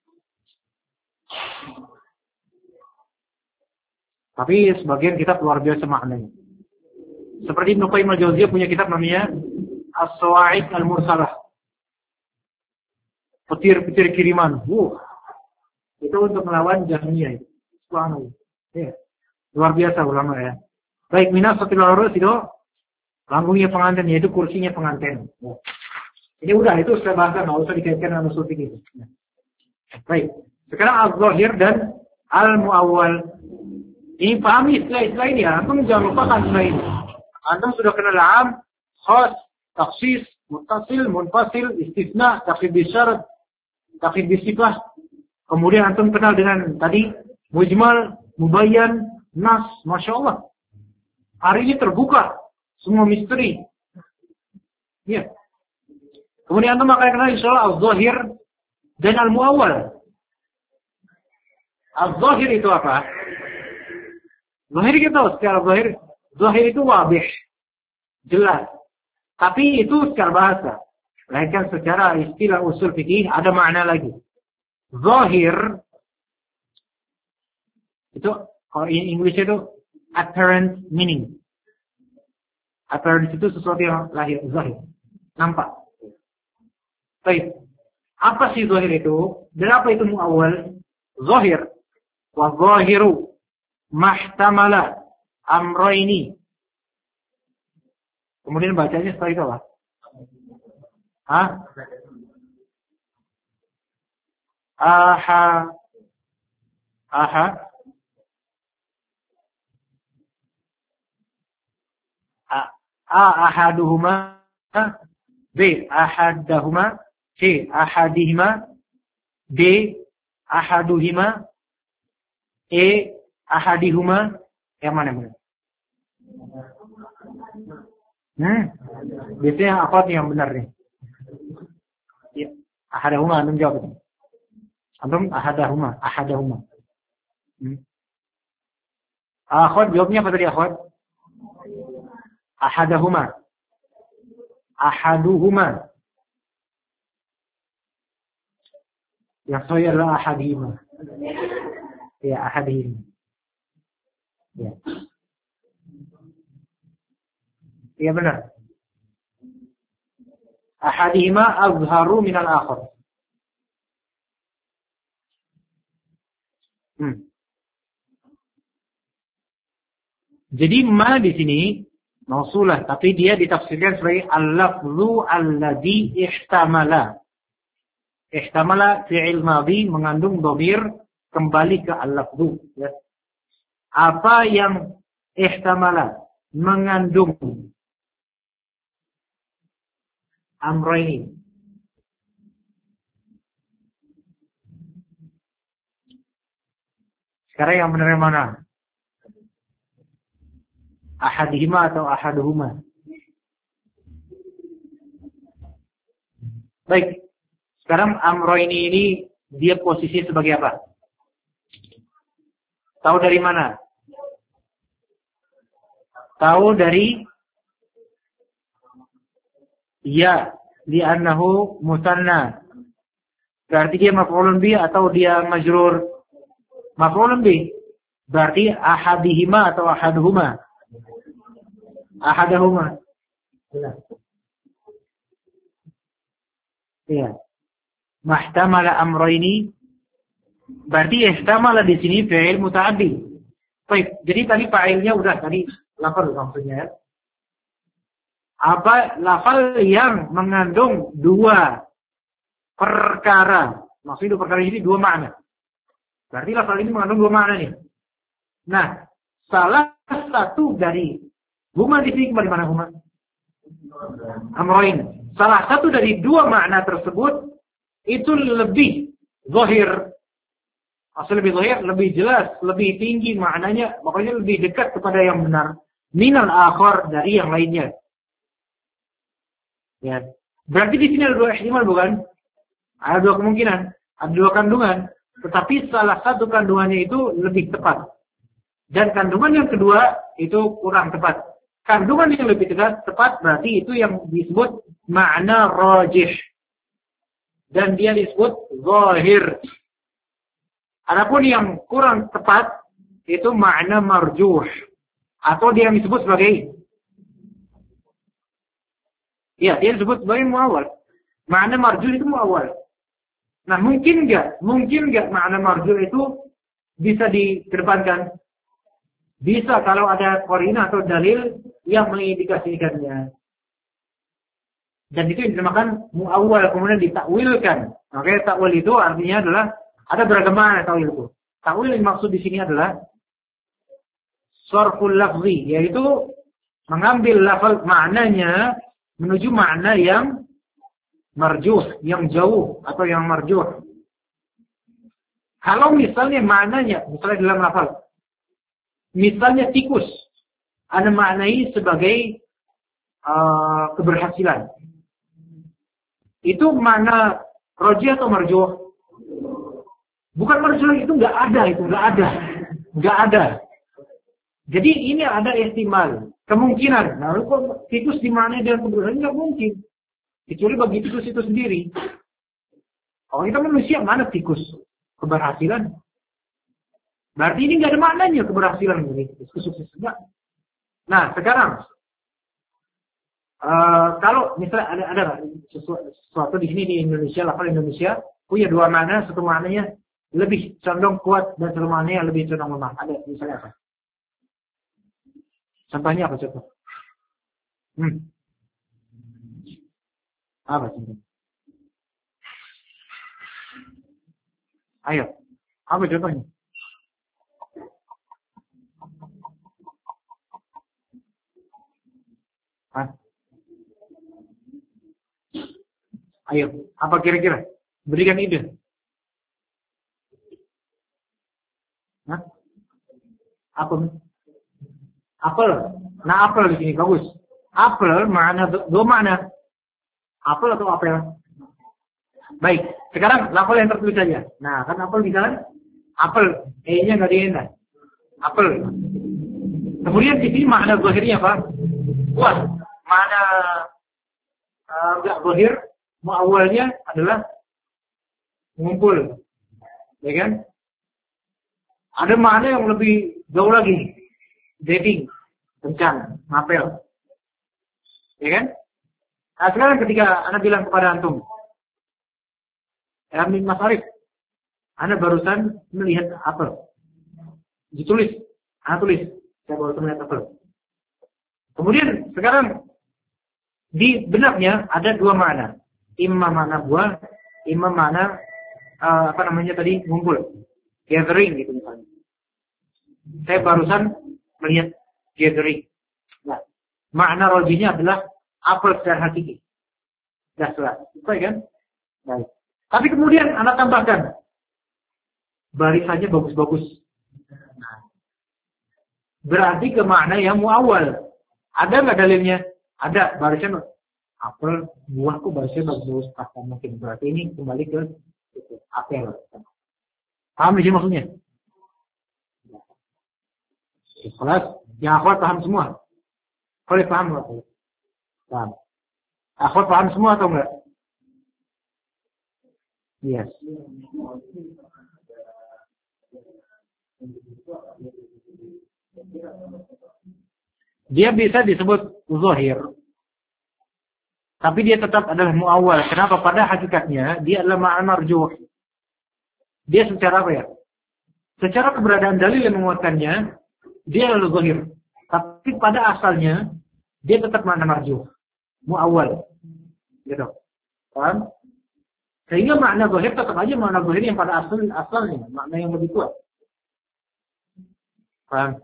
Tapi sebagian kitab luar biasa maknanya. Seperti Ibnu Qayyim al-Jauziyah punya kitab namanya As-Sawa'iq al-Mursalah. Petir-petir kiriman. Wuh. Itu untuk melawan Jahmiyah. Subhanallah. Ya. Luar biasa ulama ya. Baik, Minassatil Arus itu panggungnya pengantin, yaitu kursinya pengantin. Ya. Ini udah, itu sudah bahasa, nggak usah dikaitkan dengan usul fikih. Ya. Baik. Sekarang al-Zahir dan al-Mu'awwal. Ini pahami istilah-istilah ini ya. Antum jangan lupakan istilah ini. Antum sudah kenal am, khas, taksis, muttasil, munfasil, istisna, takhid bisyarat. takhid bisifah. Kemudian antum kenal dengan tadi mujmal, mubayyan, nas, masya Allah. Hari ini terbuka semua misteri. Ya. Kemudian antum akan kenal insyaallah al-zahir dan al-muawwal. Al-zahir itu apa? Zahir kita tahu secara zahir. Zahir itu wabih, jelas. Tapi itu secara bahasa. Lainkan secara istilah usul fikih ada makna lagi. Zahir itu kalau in English itu apparent meaning. Apparent itu sesuatu yang lahir, zahir, nampak. Baik. Apa sih zahir itu? Dan apa itu muawwal? Zahir wa zahiru mahtamala amrayni. Kemudian bacanya setelah itu apa? Hah? Aha. Aha. A, A ahaduhuma. B ahadahuma. C ahadihima. D ahaduhima. E ahadihuma. Yang mana benar? Hmm. Biasanya apa yang benar nih? Ya. Ahadahuma, antum jawab itu. Antum ahadahuma, ahadahuma. Hmm. Akhwat jawabnya apa tadi akhwat? Ahadahuma. Ahaduhuma. Yang saya adalah ahadihima. Ya, ahadihima. Ya. Iya benar. Ahadihima azharu minal akhar. Hmm. Jadi ma di sini mausulah, tapi dia ditafsirkan sebagai al-lafzu alladhi ihtamala. Ihtamala fi'il madhi mengandung dhamir kembali ke al-lafzu. Ya. Apa yang ihtamala mengandung amrayni. Sekarang yang benar yang mana? Ahadihima atau ahaduhuma? Baik. Sekarang amrayni ini dia posisi sebagai apa? Tahu dari mana? Tahu dari ya, li'annahu musanna. Berarti dia maf'ulun bi atau dia majrur? Maf'ulun bi. Berarti ahadihima atau ahaduhuma? Ahadahuma. Iya. Mahtamala amrayni. Berarti ihtamala di sini fi'il muta'addi. Baik, jadi tadi fa'ilnya udah tadi lafal maksudnya ya. Apa lafal yang mengandung dua perkara. Maksudnya dua perkara ini dua makna. Berarti lafal ini mengandung dua makna nih. Nah, salah satu dari huma di sini kembali mana huma? Amrain. Salah satu dari dua makna tersebut itu lebih zahir. Asal lebih zahir, lebih jelas, lebih tinggi maknanya, makanya lebih dekat kepada yang benar. Minal akhar dari yang lainnya. Ya. Berarti di sini ada dua ihtimal bukan? Ada dua kemungkinan, ada dua kandungan. Tetapi salah satu kandungannya itu lebih tepat. Dan kandungan yang kedua itu kurang tepat. Kandungan yang lebih tepat, tepat berarti itu yang disebut makna rajih. Dan dia disebut zahir. Adapun yang kurang tepat itu makna marjuh. Atau dia yang disebut sebagai ya, dia disebut sebagai muawwal. Makna marjuh itu muawwal. Nah, mungkin enggak? Mungkin enggak makna marjuh itu bisa dikedepankan? Bisa kalau ada qarinah atau dalil yang mengindikasikannya. Dan itu yang dinamakan muawwal, kemudian ditakwilkan. Oke, takwil itu artinya adalah ada beragam makna takwil itu. Takwil yang maksud di sini adalah sarful lafzi, yaitu mengambil lafaz maknanya menuju makna yang marjuh, yang jauh atau yang marjuh. Kalau misalnya maknanya, misalnya dalam lafal, misalnya tikus, Anda maknai sebagai uh, keberhasilan. Itu mana roji atau marjuh? Bukan marjuh, itu nggak ada, itu nggak ada, nggak ada. Jadi ini ada ihtimal, kemungkinan. Nah, kok tikus dimaknai dengan keberhasilan? Nggak mungkin. Kecuali bagi tikus itu sendiri. Kalau kita manusia, mana tikus? Keberhasilan. Berarti ini nggak ada maknanya keberhasilan ini. Sukses enggak. Nah, sekarang uh, kalau misalnya ada ada sesuatu, sesuatu di sini di Indonesia, lafal Indonesia punya dua makna, satu maknanya lebih condong kuat dan satu maknanya lebih condong lemah. Ada misalnya apa? Contohnya apa contoh? Hmm. Apa contohnya? Ayo. Apa contohnya? Hah? Ayo, apa kira-kira? Berikan ide. Hah? Apa? Apel. Nah, apel di sini bagus. Apel mana dua makna. Apel atau apel? Baik. Sekarang lafal yang tertulis saja. Nah, kan apel di sana. Apel. E-nya nggak diindah. Apel. Kemudian di sini makna zahirnya apa? Kuat. Makna enggak uh, zahir, awalnya adalah mengumpul. Ya kan? Ada makna yang lebih jauh lagi. Dating, kencan, ngapel. Ya kan? Nah, sekarang ketika Anda bilang kepada antum, Amin Mas Arif, Anda barusan melihat apel. Ditulis, Anda tulis, saya barusan melihat apel. Kemudian sekarang di benaknya ada dua makna. Imma makna buah, imma makna uh, apa namanya tadi ngumpul, gathering gitu misalnya. Saya barusan melihat gathering. Nah, makna rojinya adalah apel secara hakiki. Sudah jelas, baik kan? Baik. Tapi kemudian Anda tambahkan barisannya bagus-bagus. Nah, berarti ke makna yang muawwal. Ada nggak dalilnya? Ada, barisan apel buahku barisnya bagus-bagus. Pasti mungkin berarti ini kembali ke itu, apel. Paham sih maksudnya? Kelas yang akhwat paham semua. Boleh paham nggak? Paham. Akhwat paham semua atau enggak? Yes. Dia bisa disebut zahir, tapi dia tetap adalah muawwal. Kenapa? Pada hakikatnya dia adalah ma'na marjuh. Dia secara apa ya? Secara keberadaan dalil yang menguatkannya, dia adalah zahir. Tapi pada asalnya dia tetap makna marjuh, muawwal. Gitu. Paham? Sehingga makna zahir tetap aja makna zahir yang pada asal asalnya, makna yang lebih kuat. Paham?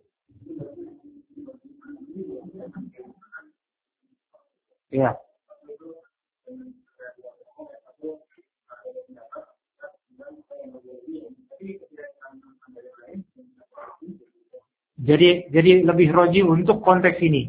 Ya. Jadi jadi lebih roji untuk konteks ini.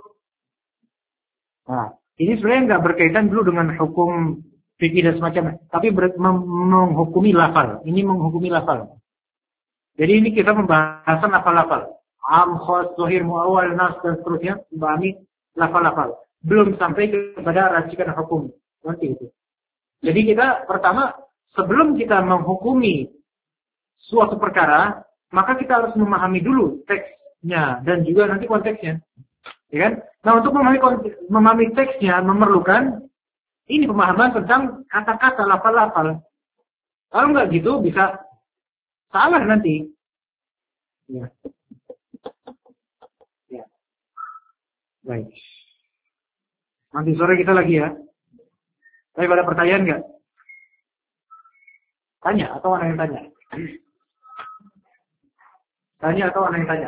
Nah, ini sebenarnya nggak berkaitan dulu dengan hukum fikih dan semacamnya, tapi ber, mem, menghukumi lafal. Ini menghukumi lafal. Jadi ini kita pembahasan lafal-lafal. Am, khos, zahir, muawwal, nas dan seterusnya, memahami lafal-lafal. Belum sampai kepada racikan hukum. Nanti itu. Jadi kita pertama sebelum kita menghukumi suatu perkara, maka kita harus memahami dulu teksnya dan juga nanti konteksnya. Ya kan? Nah, untuk memahami memahami teksnya memerlukan ini pemahaman tentang kata-kata lafal-lafal. Kalau nggak gitu bisa salah nanti. Ya. Ya. Baik. Nanti sore kita lagi ya. Tapi ada pertanyaan nggak? Tanya atau ada yang tanya? Tanya atau ada yang tanya?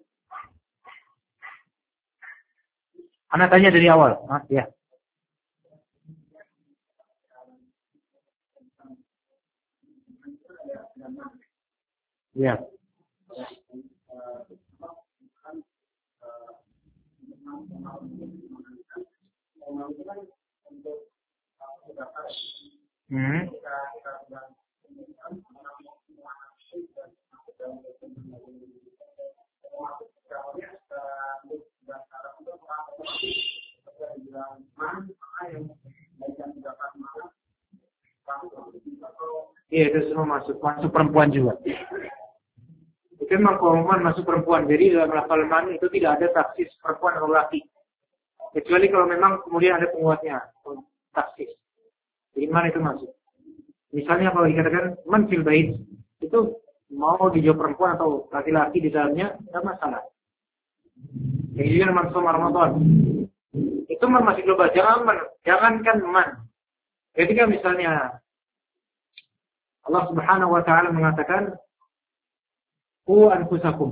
Anak tanya dari awal. Ah, ya. Ya. Hmm. Iya, itu semua masuk, masuk perempuan juga. Itu memang keumuman masuk perempuan. Jadi dalam lafal man itu tidak ada taksis perempuan atau laki. Kecuali kalau memang kemudian ada penguatnya, taksis. Jadi man itu masuk. Misalnya kalau dikatakan man fil bait, itu mau dijawab perempuan atau laki-laki di dalamnya, tidak masalah. Yang juga man soma Ramadan. Itu man masih global. Jangan man, jangankan man. Ketika misalnya Allah Subhanahu wa taala mengatakan qu anfusakum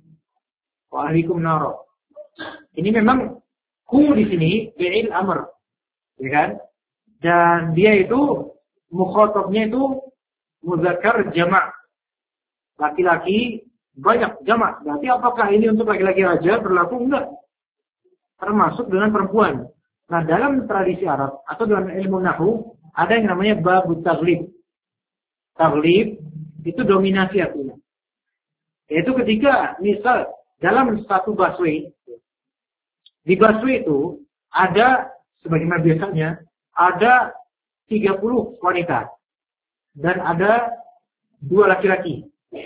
wa ahlikum nar. Ini memang ku di sini fi'il amr. Ya kan? Dan dia itu mukhatabnya itu muzakkar jama'. Laki-laki banyak jama'. Berarti apakah ini untuk laki-laki aja berlaku? Enggak. Termasuk dengan perempuan. Nah, dalam tradisi Arab atau dalam ilmu nahwu ada yang namanya babut taghlib. Taghlib itu dominasi artinya. Yaitu ketika misal dalam satu busway, di busway itu ada sebagaimana biasanya ada tiga puluh wanita dan ada dua laki-laki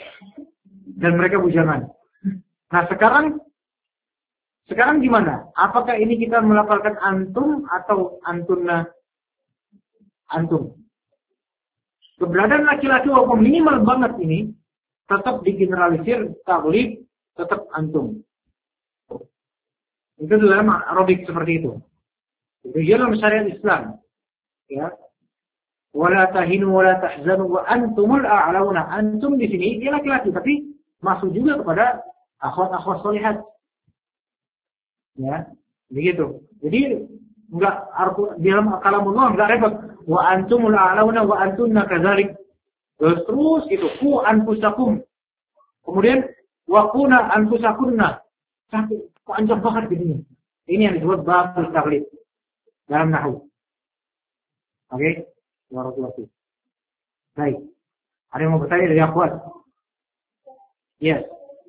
dan mereka bujangan. Nah sekarang sekarang gimana? Apakah ini kita melafalkan antum atau antunna? Antum. Keberadaan laki-laki walaupun minimal banget ini tetap digeneralisir taglib tetap antum. Itu dalam Arabik seperti itu. Itu dalam syariat Islam. Ya. Wala tahinu wala tahzanu wa antumul a'launa. Antum di sini dia laki-laki tapi masuk juga kepada akhwat-akhwat sholihat. Ya, begitu. Jadi enggak dalam kalamullah enggak repot. Wa antumul a'launa wa antunna kadzalik. Terus terus itu ku anfusakum. Kemudian wa kuna anfusakunna. Sampai panjang banget begini. Ini yang disebut babul taghlib dalam nahwu. Oke, okay? Warahmatullahi. Baik. Ada yang mau bertanya dari akhwat? Yes.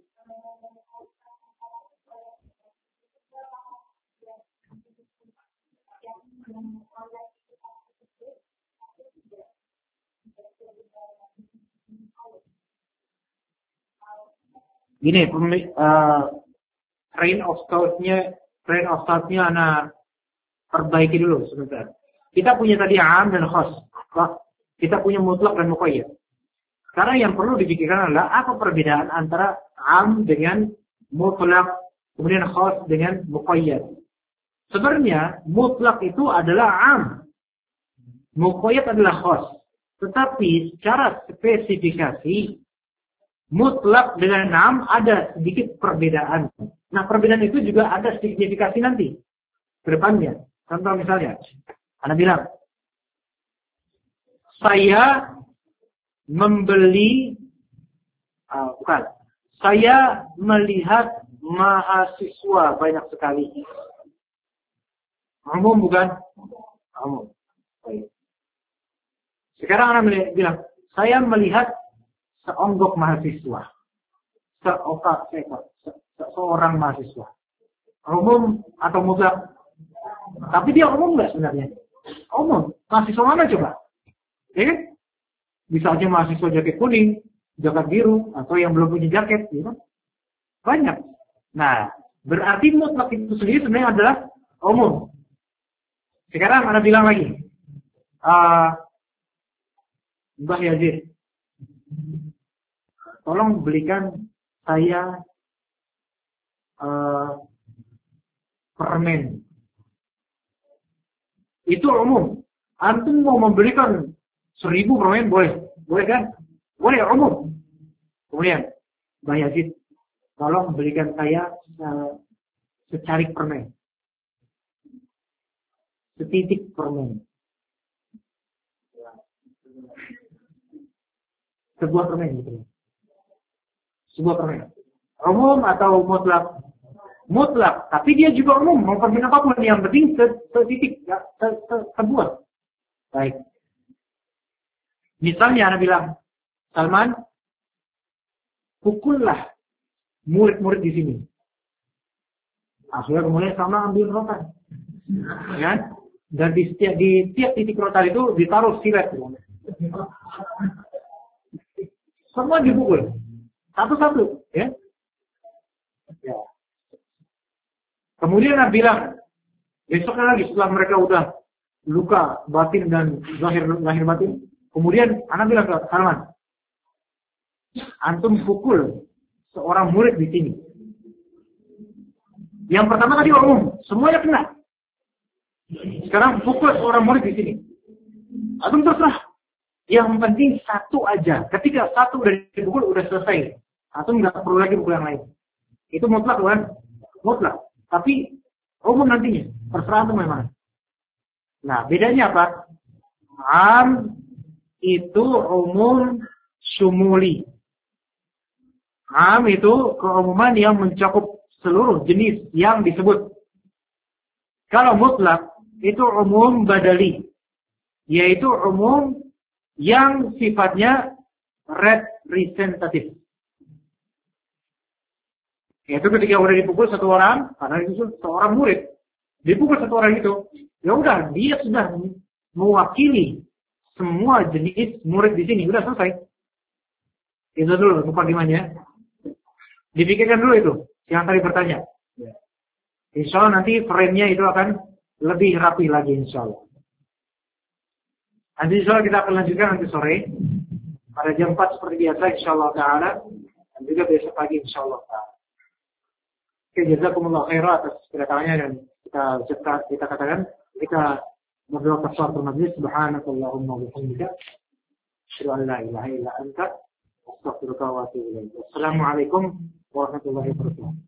Gini, uh, train of thought-nya, train of thought-nya anak perbaiki dulu sebentar. Kita punya tadi am dan khas. Kita punya mutlak dan muqayyad. Sekarang yang perlu dipikirkan adalah apa perbedaan antara am dengan mutlak, kemudian khas dengan muqayyad. Sebenarnya mutlak itu adalah am, muqayyad adalah khas. Tetapi secara spesifikasi mutlak dengan am ada sedikit perbedaan. Nah, perbedaan itu juga ada signifikasi nanti ke depannya. Contoh misalnya, Anda bilang, saya membeli, uh, bukan, saya melihat mahasiswa banyak sekali. Umum bukan? Umum. Sekarang Anda bilang, saya melihat seonggok mahasiswa, seotak seekor, se se seorang mahasiswa, umum atau mutlak? Tapi dia umum nggak sebenarnya? Umum. Mahasiswa mana coba? Ya kan? Bisa aja mahasiswa jaket kuning, jaket biru, atau yang belum punya jaket, ya kan? Banyak. Nah, berarti mutlak itu sendiri sebenarnya adalah umum. Sekarang Anda bilang lagi, uh, Mbah Yazid, tolong belikan saya uh, permen. Itu umum. Antum mau membelikan seribu permen boleh, boleh kan? Boleh umum. Kemudian, Mbah Yazid, tolong belikan saya uh, secarik permen, setitik permen. sebuah permen gitu. Sebuah permen. Umum atau mutlak? Mutlak, tapi dia juga umum, mau permen apapun, yang penting setitik, ya, terbuat. Baik. Misalnya Anda bilang, Salman, pukullah murid-murid di sini. Akhirnya kemudian Salman ambil rotan. Ya? Dan di setiap, di setiap titik rotan itu ditaruh silet. Semua dipukul. Satu-satu. Ya? Ya. Kemudian Anda bilang, besoknya lagi setelah mereka udah luka batin dan lahir, lahir batin, kemudian Anda bilang ke Salman, antum pukul seorang murid di sini. Yang pertama tadi umum, semuanya kena. Sekarang pukul seorang murid di sini. Antum terserah. Yang penting satu aja. Ketika satu udah dipukul udah selesai. Antum nggak perlu lagi pukul yang lain. Itu mutlak kan? Mutlak. Tapi umum nantinya. Terserah antum memang. Nah, bedanya apa? Am itu umum syumuli. Am itu keumuman yang mencakup seluruh jenis yang disebut. Kalau mutlak itu umum badali, yaitu umum yang sifatnya representatif. Yaitu ketika udah dipukul satu orang, karena itu seorang murid, dipukul satu orang itu, ya udah dia sudah mewakili semua jenis murid di sini, udah selesai. Itu dulu mukadimahnya. Dipikirkan dulu itu, yang tadi bertanya. Insya Allah nanti frame-nya itu akan lebih rapi lagi insya Allah. Nanti insya Allah kita akan lanjutkan nanti sore. Pada jam empat seperti biasa insya Allah ta'ala. Dan juga besok pagi insya Allah ta'ala. Oke, jazakumullah khairan atas kedatangannya. Dan kita, kita, kita katakan, kita berdoa kesuatu majlis. Subhanakallahumma wa bihamdika. Asyhadu an la ilaha illa anta. Astaghfiruka wa atubu ilaik. Wassalamualaikum warahmatullahi wabarakatuh.